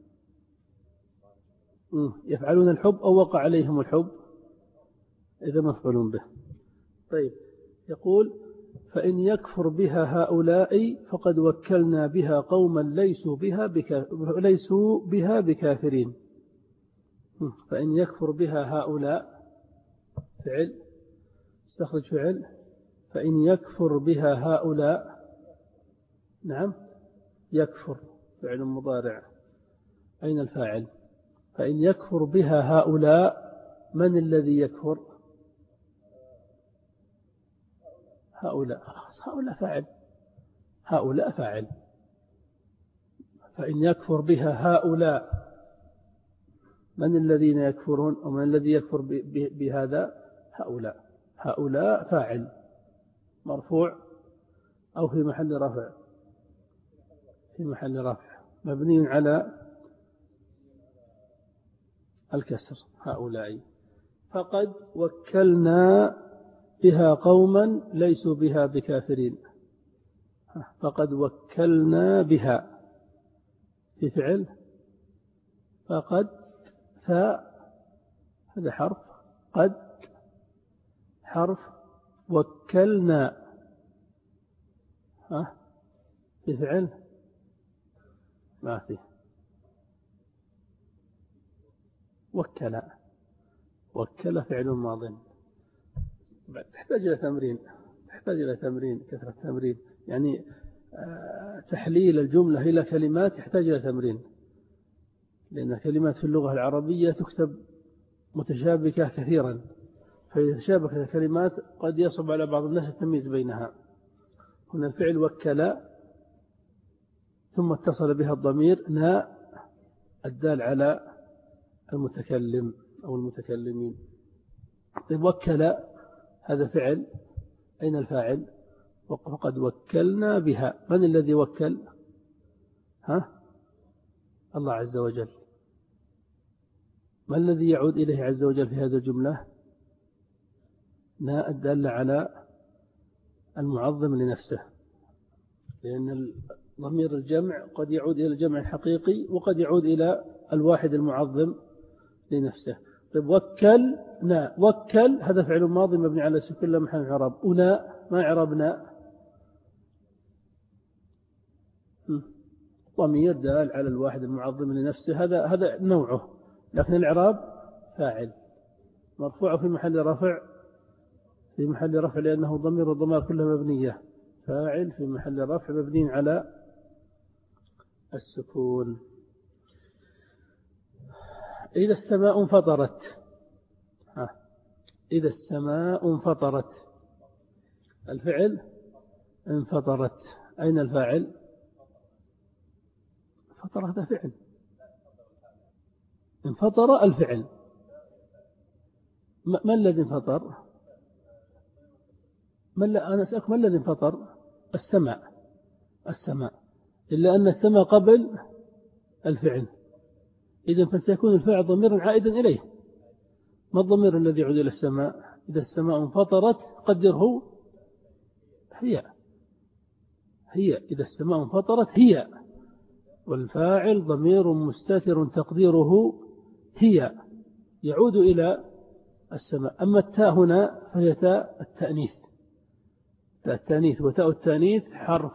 يفعلون الحب أو وقع عليهم الحب، إذا مفعول به. طيب يقول فإن يكفر بها هؤلاء فقد وكلنا بها قوما ليسوا بها بكافرين. فإن يكفر بها هؤلاء فعل، استخرج فعل، فإن يكفر بها هؤلاء، نعم يكفر فعل مضارع، أين الفاعل؟ فإن يكفر بها هؤلاء، من الذي يكفر؟ هؤلاء فاعل، هؤلاء فاعل. فإن يكفر بها هؤلاء، من الذين يكفرون ومن الذي يكفر بهذا؟ هؤلاء فاعل مرفوع أو في محل رفع؟ في محل رفع مبني على الكسر. هؤلاء فقد وكلنا بها قوما ليسوا بها بكافرين. فقد وكلنا بها في فعل، فقد هذا حرف، قد حرف، وكلنا في فعل ما فيه، وكل فعل ماض. تحتاج إلى تمرين كثرة تمرين، يعني تحليل الجملة إلى كلمات يحتاج إلى تمرين، لأن كلمات في اللغة العربية تكتب متشابكة كثيرا، فإذا شابكت الكلمات قد يصعب على بعض الناس التمييز بينها. هنا الفعل وكل ثم اتصل بها الضمير نا الدال على المتكلم أو المتكلمين. طيب وكل هذا فعل، أين الفاعل؟ وقد وكلنا بها. من الذي وكل؟ الله عز وجل. ما الذي يعود إليه عز وجل في هذه الجملة؟ الدالة على المعظم لنفسه، لأن ضمير الجمع قد يعود إلى الجمع الحقيقي وقد يعود إلى الواحد المعظم لنفسه. طيب وكلنا، وكل هذا فعل ماضي مبني على السكون لا محل من الإعراب. ما إعرابنا؟ ضمير دال على الواحد المعظم لنفسه، هذا نوعه، لكن الإعراب فاعل مرفوع في محل رفع لأنه ضمير والضمائر كلها مبنية. فاعل في محل رفع مبني على السكون. إذا السماء انفطرت. إذا السماء انفطرت، الفعل انفطرت، أين الفاعل؟ انفطر هذا فعل، انفطر الفعل. ما الذي انفطر؟ أنا أسألك ما الذي انفطر؟ السماء، إلا أن السماء قبل الفعل، إذن فسيكون الفاعل ضميرا عائدا إليه. ما الضمير الذي يعود إلى السماء؟ إذا السماء انفطرت قدره هي. إذا السماء انفطرت هي، والفاعل ضمير مستتر تقديره هي، يعود إلى السماء. أما التاء هنا فهي تاء التأنيث، وتاء التأنيث حرف،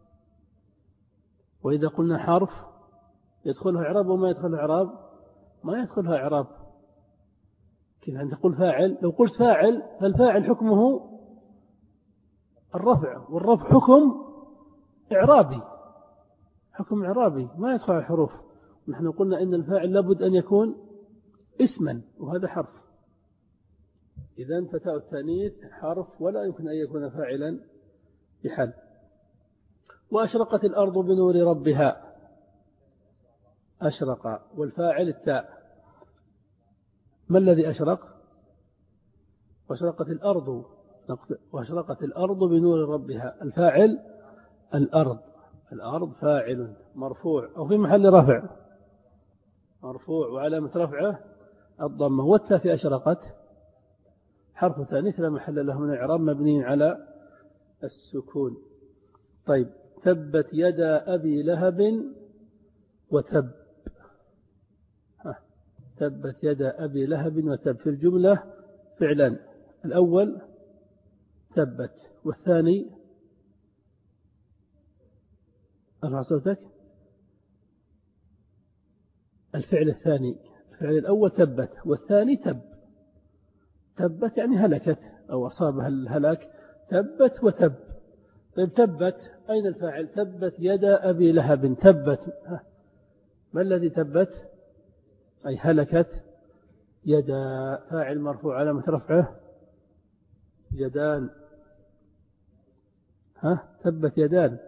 وإذا قلنا حرف يدخلها إعراب وما يدخلها إعراب؟ ما يدخلها إعراب. كيف أن تقول فاعل؟ لو قلت فاعل فالفاعل حكمه الرفع، والرفع حكم إعرابي ما يدخل الحروف. نحن قلنا إن الفاعل لابد أن يكون اسما، وهذا حرف. إذن فتاء التأنيث حرف ولا يمكن أن يكون فاعلا بحال. وأشرقت الأرض بنور ربها. أشرق والفاعل التاء. ما الذي أشرق؟ وأشرقت الأرض بنور ربها، الفاعل الأرض فاعل مرفوع أو في محل رفع مرفوع، وعلامة رفعه الضمة. والتاء في أشرقت حرف تأنيث لا محل له من الإعراب مبني على السكون. طيب تبت يدا أبي لهب وتب. تبت يدا أبي لهب وتب في الجملة فعلان، الأول تبت، والثاني أرفع صوتك. الفعل الأول تبت، والثاني تبت يعني هلكت أو أصابها الهلاك. تبت وتب. طيب تبت، أين الفاعل؟ تبت يدا أبي لهب. تبت، ما الذي تبت؟ أي هلكت. يدا فاعل مرفوع علامة رفعه يدان. تبت يدان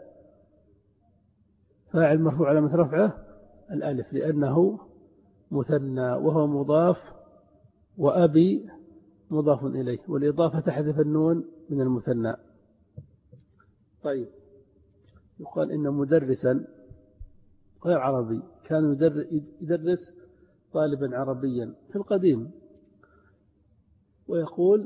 فاعل مرفوع علامة رفعه الألف لأنه مثنى وهو مضاف، وأبي مضاف إليه، والإضافة تحذف النون من المثنى. طيب يقال إن مدرسا غير عربي كان يدرس طالبا عربيا في القديم، ويقول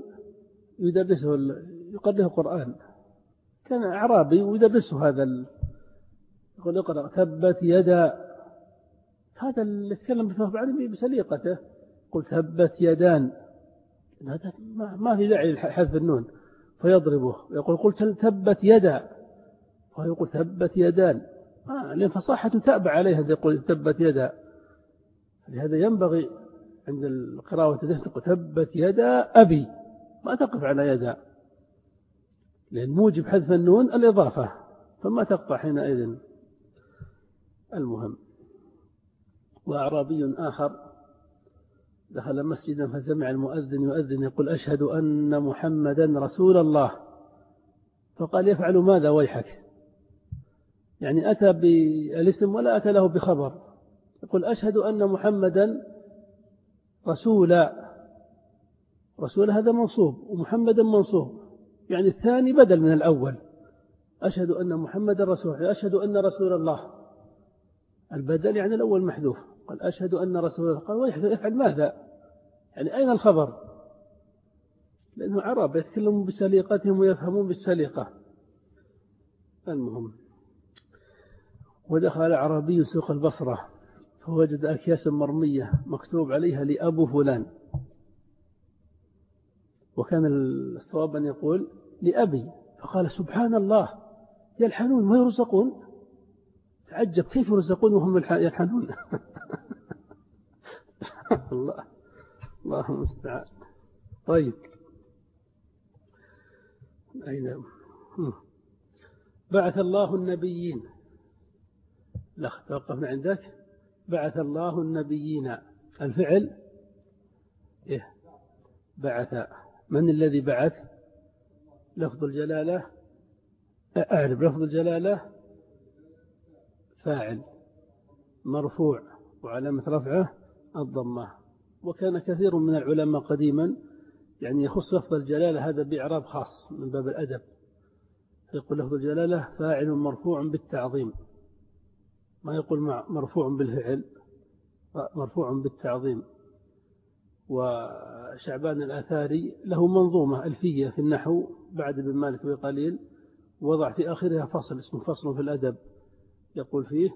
يقرأه قرآن، كان أعرابي ويدرسه هذا يقول اقرأ تبت يدا. هذا اللي يتكلم بعلمي بسليقته، قلت تبت يدان، هذا ما في داعي لحذف النون، فيضربه يقول قلت تبت يدا، ويقول تبت يدان، لأن فصاحة تأبع عليها يقول تبت يدا. لهذا ينبغي عند القراءة تقول تبت يدا أبي، ما تقف على يدا، لأن موجب حذف النون الإضافة، فما تقطع حينئذ. المهم، وأعرابي آخر دخل مسجدا فسمع المؤذن يؤذن يقول أشهد أن محمدا رسول الله، فقال يفعل ماذا ويحك؟ يعني أتى بالاسم ولا أتى له بخبر، يقول أشهد أن محمدا رسولا، رسول هذا منصوب ومحمدا منصوب، يعني الثاني بدل من الأول. أشهد أن محمد رسول، أشهد أن رسول الله، البدل يعني الأول محذوف. قال أشهد أن رسول الله، قال ويفعل ماذا؟ يعني أين الخبر؟ لأنه عرب يتكلمون بسليقتهم ويفهمون بالسليقة. المهم، ودخل عربي سوق البصرة فوجد أكياس مرمية مكتوب عليها لأبو فلان، وكان الصواب أن يقول لأبي، فقال سبحان الله يلحنون ويرزقون. تعجب كيف يرزقون وهم يلحنون. الله المستعان. طيب أين بعث الله النبيين؟ لا توقفنا عندك. بعث الله النبيين، الفعل إيه؟ بعث. من الذي بعث؟ لفظ الجلالة، أعرف لفظ الجلالة فاعل مرفوع وعلامة رفعه الضمة. وكان كثير من العلماء قديما يعني يخص لفظ الجلالة هذا بإعراب خاص من باب الأدب، يقول لفظ الجلالة فاعل مرفوع بالتعظيم، ما يقول مرفوع بالفعل، مرفوع بالتعظيم. وشعبان الآثاري له منظومة ألفية في النحو بعد ابن مالك بقليل، وضع في آخرها فصل اسمه فصل في الأدب، يقول فيه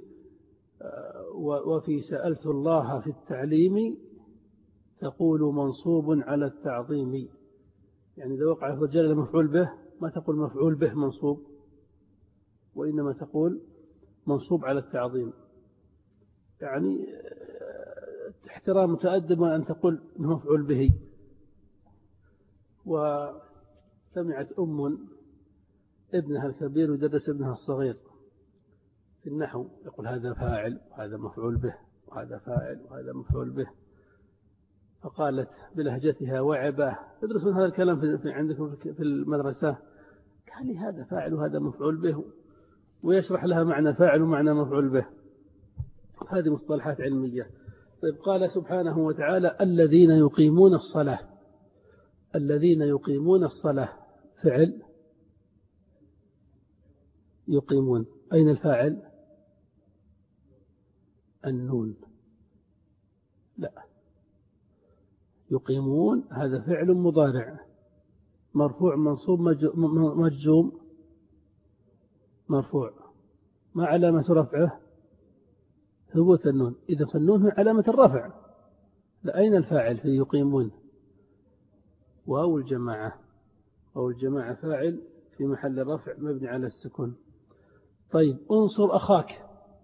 وفي سألت الله في التعليم تقول منصوب على التعظيم. يعني إذا وقع لفظ الجلالة مفعول به ما تقول مفعول به منصوب، وإنما تقول منصوب على التعظيم. يعني احترام متأدب أن تقول مفعول به. وسمعت ابنها الكبير يدرس ابنها الصغير في النحو، يقول هذا فاعل وهذا مفعول به وهذا فاعل وهذا مفعول به، فقالت بلهجتها وعبة تدرسون هذا الكلام في عندكم في المدرسة؟ قال لي هذا فاعل وهذا مفعول به، ويشرح لها معنى فاعل ومعنى مفعول به. هذه مصطلحات علمية. طيب قال سبحانه وتعالى الذين يقيمون الصلاة. الذين يقيمون الصلاة فعل يقيمون، أين الفاعل؟ النون. لا، يقيمون هذا فعل مضارع مرفوع منصوب مجزوم مرفوع، ما علامة رفعه؟ ثبوت النون. إذا فالنون هي علامة الرفع. لأين الفاعل في يقيمون؟ واو الجماعة، واو الجماعة فاعل في محل رفع مبني على السكون. طيب انصر أخاك.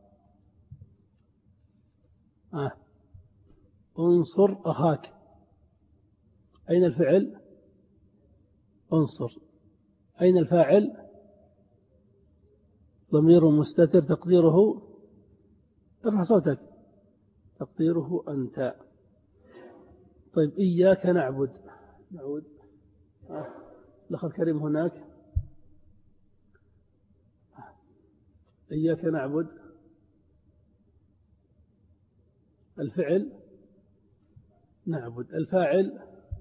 انصر أخاك، أين الفعل؟ انصر. أين الفاعل؟ ضمير مستتر تقديره، ارفع صوتك، تقديره أنت. طيب إياك نعبد. نعود الأخ الكريم هناك. إياك نعبد الفعل نعبد، الفاعل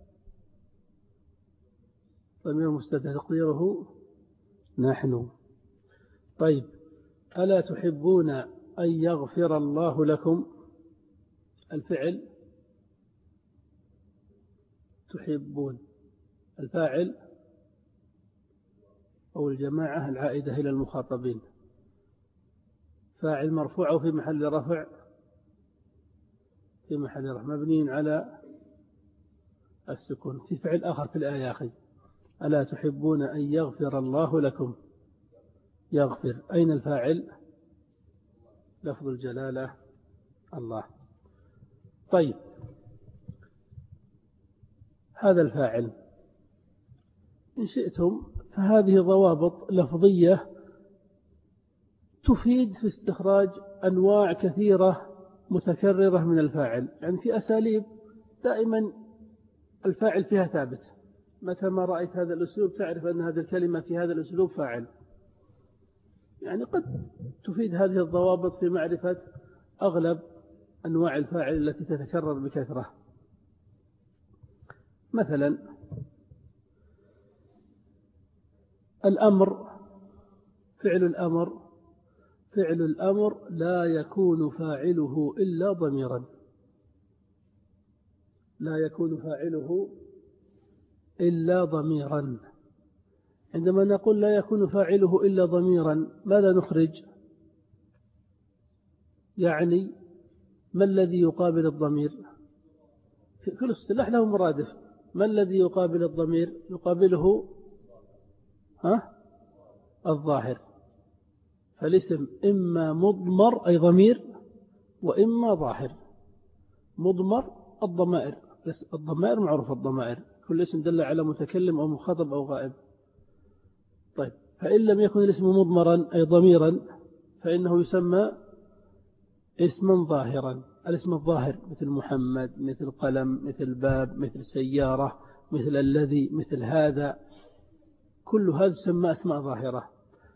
ضمير مستتر تقديره نحن. طيب ألا تحبون أن يغفر الله لكم؟ الفعل تحبون، الفاعل أو الجماعة العائدة إلى المخاطبين، فاعل مرفوع أو في محل رفع، في محل رفع مبني على السكون. في فعل آخر في الآية أخي، ألا تحبون أن يغفر الله لكم؟ يغفر، أين الفاعل؟ لفظ الجلالة الله. طيب هذا الفاعل إن شئتم فهذه ضوابط لفظية تفيد في استخراج أنواع كثيرة متكررة من الفاعل. يعني في أساليب دائما الفاعل فيها ثابت، متى ما رأيت هذا الأسلوب تعرف أن هذه الكلمة في هذا الأسلوب فاعل. يعني قد تفيد هذه الضوابط في معرفة أغلب أنواع الفاعل التي تتكرر بكثرة. مثلا الأمر، فعل الأمر لا يكون فاعله إلا ضميرا، لا يكون فاعله إلا ضميرا. عندما نقول لا يكون فاعله إلا ضميرا ماذا نخرج؟ يعني ما الذي يقابل الضمير؟ كل اصطلاح له مرادف. ما الذي يقابل الضمير؟ يقابله الظاهر. فالاسم إما مضمر أي ضمير وإما ظاهر. مضمر الضمائر معروف، الضمائر كل اسم دل على متكلم أو مخاطب أو غائب. طيب، فإن لم يكن الاسم مضمرا أي ضميرا فإنه يسمى اسما ظاهرا. الاسم الظاهر مثل محمد، مثل قلم، مثل باب، مثل سيارة، مثل الذي، مثل هذا، كل هذا يسمى أسماء ظاهرة.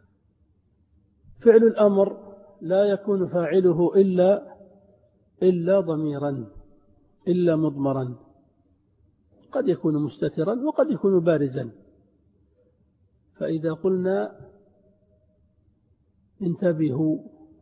فعل الأمر لا يكون فاعله إلا ضميرا، إلا مضمرا، قد يكون مستترا وقد يكون بارزا. فإذا قلنا انتبهوا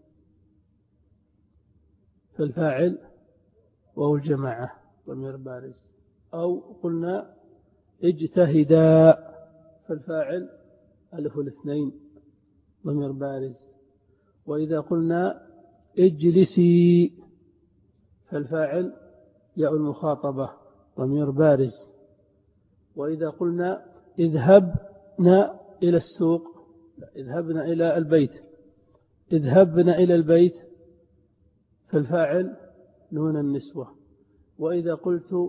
فالفاعل وهو الجماعة ضمير بارز، أو قلنا اجتهدا فالفاعل ألف الاثنين ضمير بارز. وإذا قلنا اجلسي فالفاعل ياء المخاطبة ضمير بارز. وإذا قلنا اذهبنا إلى السوق، اذهبنا إلى البيت، اذهبنا إلى البيت فالفاعل نون النسوة. وإذا قلت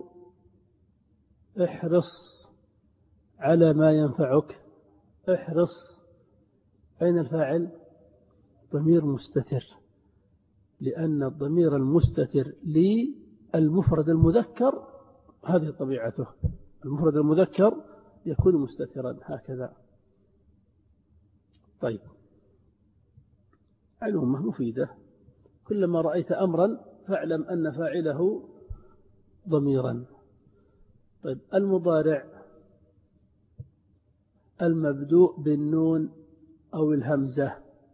احرص على ما ينفعك، احرص، أين الفاعل؟ ضمير مستتر، لأن الضمير المستتر للمفرد المذكر هذه طبيعته، المفرد المذكر يكون مستترا هكذا. طيب، علومة مفيدة. كلما رأيت أمرا فاعلم أن فاعله ضميرا. طيب، المضارع المبدوء بالنون أو الهمزة،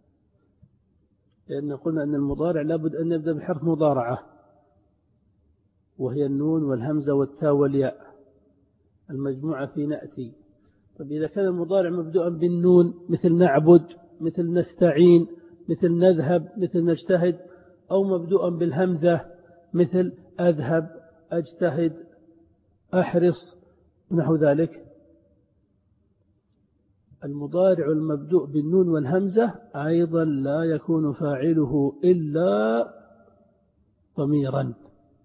لأن قلنا أن المضارع لابد أن يبدأ بحرف مضارعة وهي النون والهمزة والتاء والياء المجموعة في نأتي. طيب، إذا كان المضارع مبدوءا بالنون مثل نعبد، مثل نستعين، مثل نذهب، مثل نجتهد، أو مبدوءا بالهمزة مثل أذهب، أجتهد، أحرص، نحو ذلك، المضارع المبدوء بالنون والهمزة أيضا لا يكون فاعله إلا ضميرا،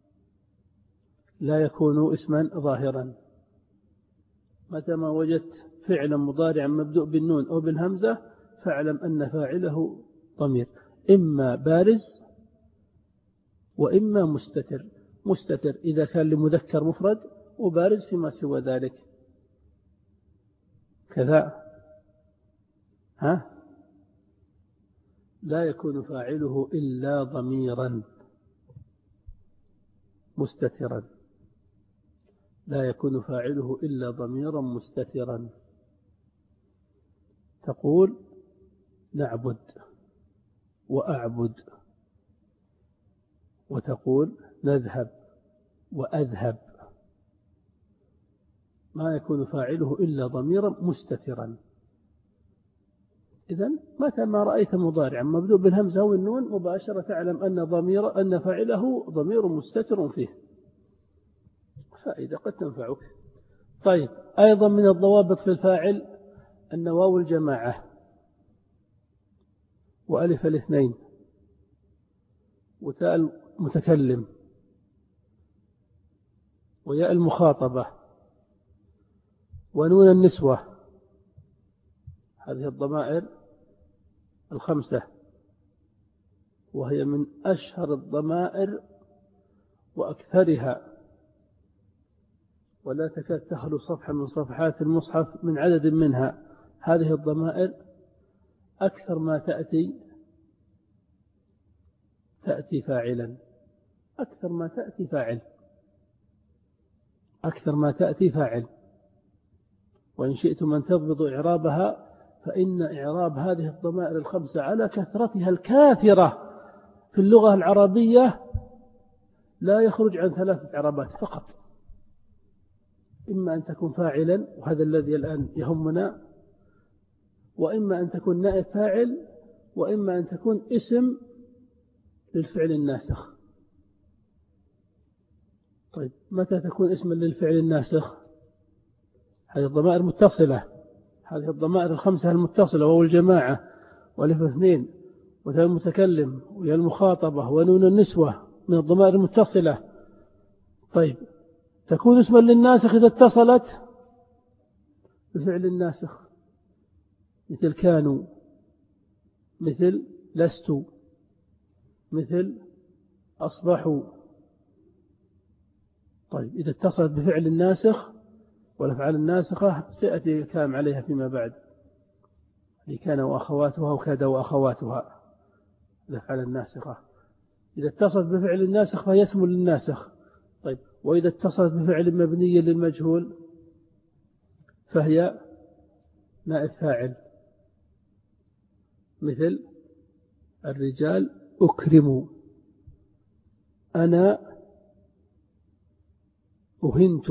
لا يكون اسما ظاهرا. متى ما وجدت فعلا مضارعا مبدوء بالنون أو بالهمزة فاعلم أن فاعله ضمير، إما بارز وإما مستتر. مستتر إذا كان لمذكر مفرد، وبارز فيما سوى ذلك كذا. لا يكون فاعله إلا ضميرا مستترا، لا يكون فاعله إلا ضميرا مستترا. تقول نعبد وأعبد، وتقول نذهب وأذهب، ما يكون فاعله إلا ضميرا مستترا. إذن متى ما رأيت مضارعا مبدوء بالهمزة والنون مباشرة تعلم أن فاعله ضمير مستتر فيه. فائدة قد تنفعك. طيب، أيضا من الضوابط في الفاعل أن واو الجماعة وألف الاثنين وتاء المتكلم وياء المخاطبة ونون النسوة، هذه الضمائر الخمسة، وهي من أشهر الضمائر وأكثرها، ولا تكاد تخلو صفحة من صفحات المصحف من عدد منها. هذه الضمائر أكثر ما تأتي فاعلا، أكثر ما تأتي فاعل. أكثر ما تأتي فاعل. وإن شئتم أن تضبطوا إعرابها فإن إعراب هذه الضمائر الخمسة على كثرتها الكاثرة في اللغة العربية لا يخرج عن 3 إعرابات فقط. إما أن تكون فاعلا، وهذا الذي الآن يهمنا، وإما أن تكون نائب فاعل، وإما أن تكون اسم للفعل الناسخ. طيب متى تكون اسما للفعل الناسخ؟ هذه الضمائر متصلة، هذه الضمائر الخمسة المتصلة، وهو الجماعة والف اثنين وتاء المتكلم ويا المخاطبة ونون النسوة من الضمائر المتصلة. طيب تكون اسما للناسخ إذا اتصلت بفعل الناسخ، مثل كانوا، مثل لست، مثل أصبحوا. طيب إذا اتصلت بفعل الناسخ والأفعال الناسخة سيأتي الكلام عليها فيما بعد، لكان وأخواتها وكاد وأخواتها الأفعال الناسخة. إذا اتصلت بفعل الناسخ فهي اسم للناسخ. طيب وإذا اتصلت بفعل مبني للمجهول فهي نائب فاعل، مثل الرجال أكرموا، أنا أهنت،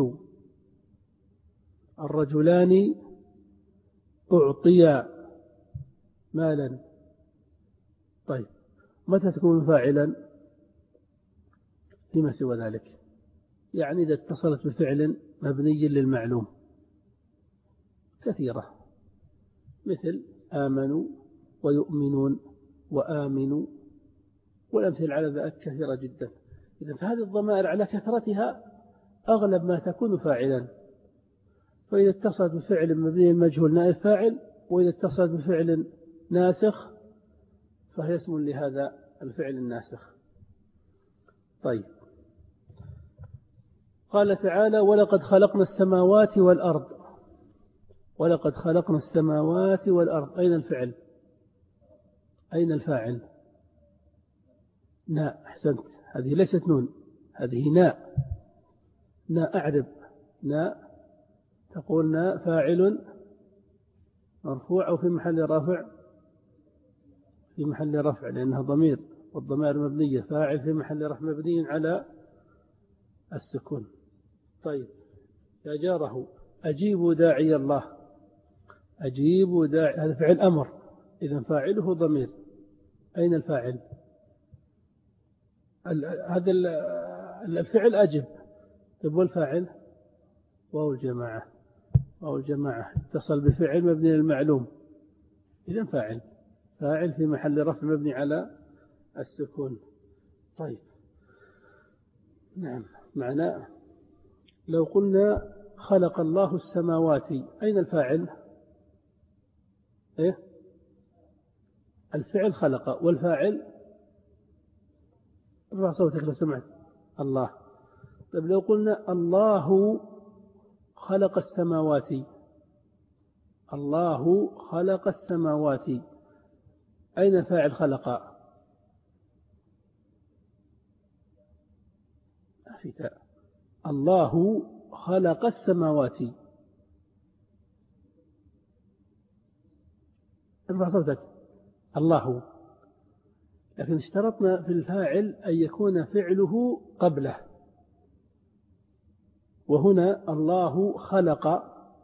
الرجلان أعطيا مالا. طيب متى تكون فاعلا؟ فيما سوى ذلك، يعني إذا اتصلت بفعل مبني للمعلوم كثيرة، مثل آمنوا ويؤمنون وآمنوا، والأمثلة على ذلك كثيرة جدا. إذا فهذه الضمائر على كثرتها أغلب ما تكون فاعلا. فإذا اتصلت بفعل مبني المجهول نائب فاعل، وإذا اتصلت بفعل ناسخ فهي اسم لهذا الفعل الناسخ. طيب قال تعالى ولقد خلقنا السماوات والأرض. ولقد خلقنا السماوات والأرض، أين الفعل؟ أين الفاعل؟ ناء، أحسنت، هذه ليست نون، هذه ناء. ناء أعرب، ناء تقول ناء فاعل مرفوع أو في محل رفع؟ في محل رفع لأنها ضمير، والضمائر مبنية، فاعل في محل رفع مبني على السكون. طيب يا جاره أجيبوا داعي الله، أجيبوا داعي، هذا فعل أمر، إذن فاعله ضمير. أين الفاعل؟ هذا الفعل أجب. طيب والفاعل؟ واو الجماعة، واو الجماعة اتصل بفعل مبني للمعلوم، إذن فاعل، فاعل في محل رفع مبني على السكون. طيب نعم، معناه لو قلنا خلق الله السماوات، أين الفاعل؟ إيه؟ الفعل خلق، والفاعل ارفع صوتك لو سمعت، الله. طيب لو قلنا الله خلق السماوات، الله خلق السماوات، أين فاعل خلق؟ الله خلق السماوات، ارفع صوتك، الله. لكن اشترطنا في الفاعل أن يكون فعله قبله، وهنا الله خلق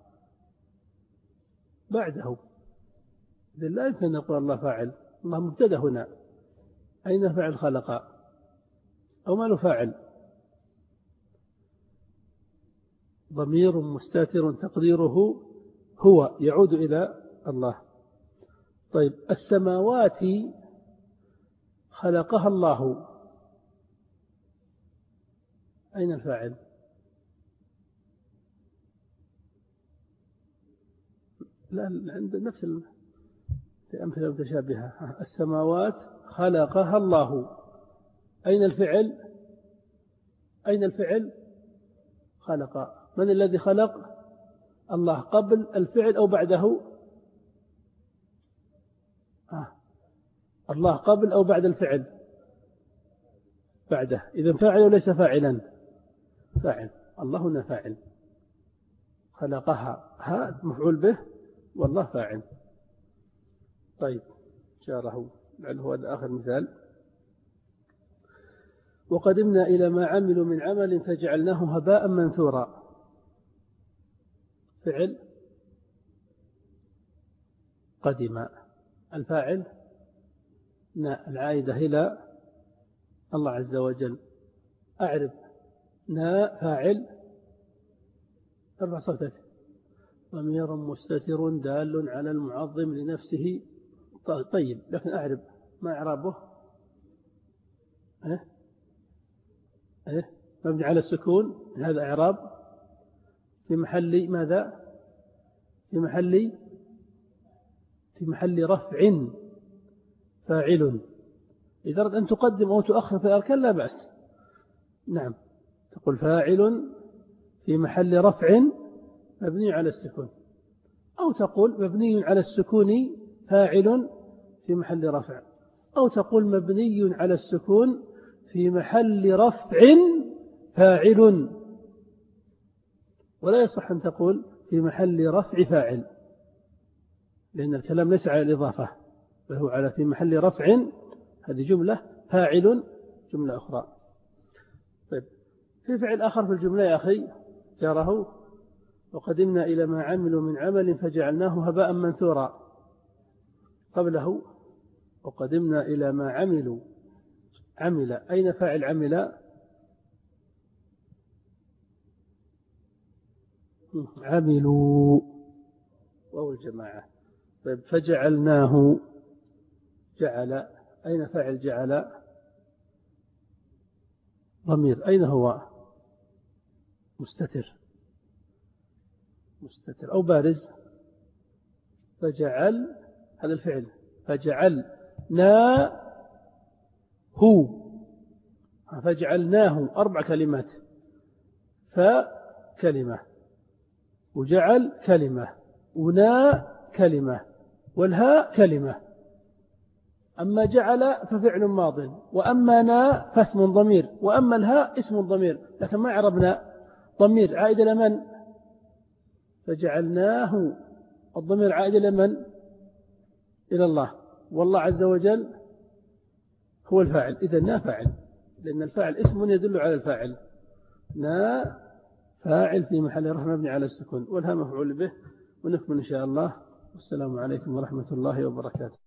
بعده، إذن لا يمكن أن نقول الله فاعل، الله مبتدأ هنا. أين فاعل خلق؟ أو ما له فاعل؟ ضمير مستتر تقديره هو، يعود إلى الله. طيب السماوات خلقها الله، أين الفاعل؟ لا، عند نفس الأمثلة المتشابهة. السماوات خلقها الله، أين الفعل؟ أين الفعل؟ خلق. من الذي خلق؟ الله. قبل الفعل أو بعده؟ الله قبل أو بعد الفعل؟ بعده. إذن فاعل وليس فاعلا؟ فاعل. الله هنا فاعل، خلقها ها مفعول به والله فاعل. طيب شاره لعله هذا آخر مثال. وقدمنا إلى ما عملوا من عمل فجعلناه هباء منثورا. فعل قدم، الفاعل العائدة إلى الله عز وجل. أعرب فاعل، ارفع صوتك. ضمير مستتر دال على المعظم لنفسه. طيب لكن أعرب، ما إعرابه؟ مبني على السكون، هذا إعراب في محل ماذا؟ في محل رفع فاعل. إذا أردت أن تقدم أو تؤخر في الأركان لا بأس. نعم، تقول فاعل في محل رفع مبني على السكون، أو تقول مبني على السكون فاعل في محل رفع، أو تقول مبني على السكون في محل رفع فاعل. ولا يصح أن تقول في محل رفع فاعل، لأن الكلام ليس على الإضافة بل هو على في محل رفع. هذه جملة، فاعل جملة أخرى. طيب في فعل آخر في الجملة يا أخي جاره. وقدمنا إلى ما عملوا من عمل فجعلناه هباء منثورا. قبله وقدمنا إلى ما عملوا. عمل، أين فاعل عمل؟ عملوا وهو الجماعة. طيب فجعلناه، جعل، أين فاعل جعل؟ ضمير، أين هو؟ مستتر أو بارز. فجعل، هذا الفعل، فجعلناه، فجعلناه 4 كلمات، فكلمة، وجعل كلمة، ونا كلمة، والهاء كلمة. أما جعل ففعل ماض، وأما نا فاسم ضمير، وأما الهاء اسم ضمير، لكن ما عربنا ضمير عائد لمن؟ فجعلناه، الضمير عائد لمن؟ إلى الله، والله عز وجل هو الفاعل. إذن نا فاعل، لأن الفاعل اسم يدل على الفاعل. نا فاعل في محل رفع مبني على السكون، والهاء مفعول به. ونكمل إن شاء الله. والسلام عليكم ورحمة الله وبركاته.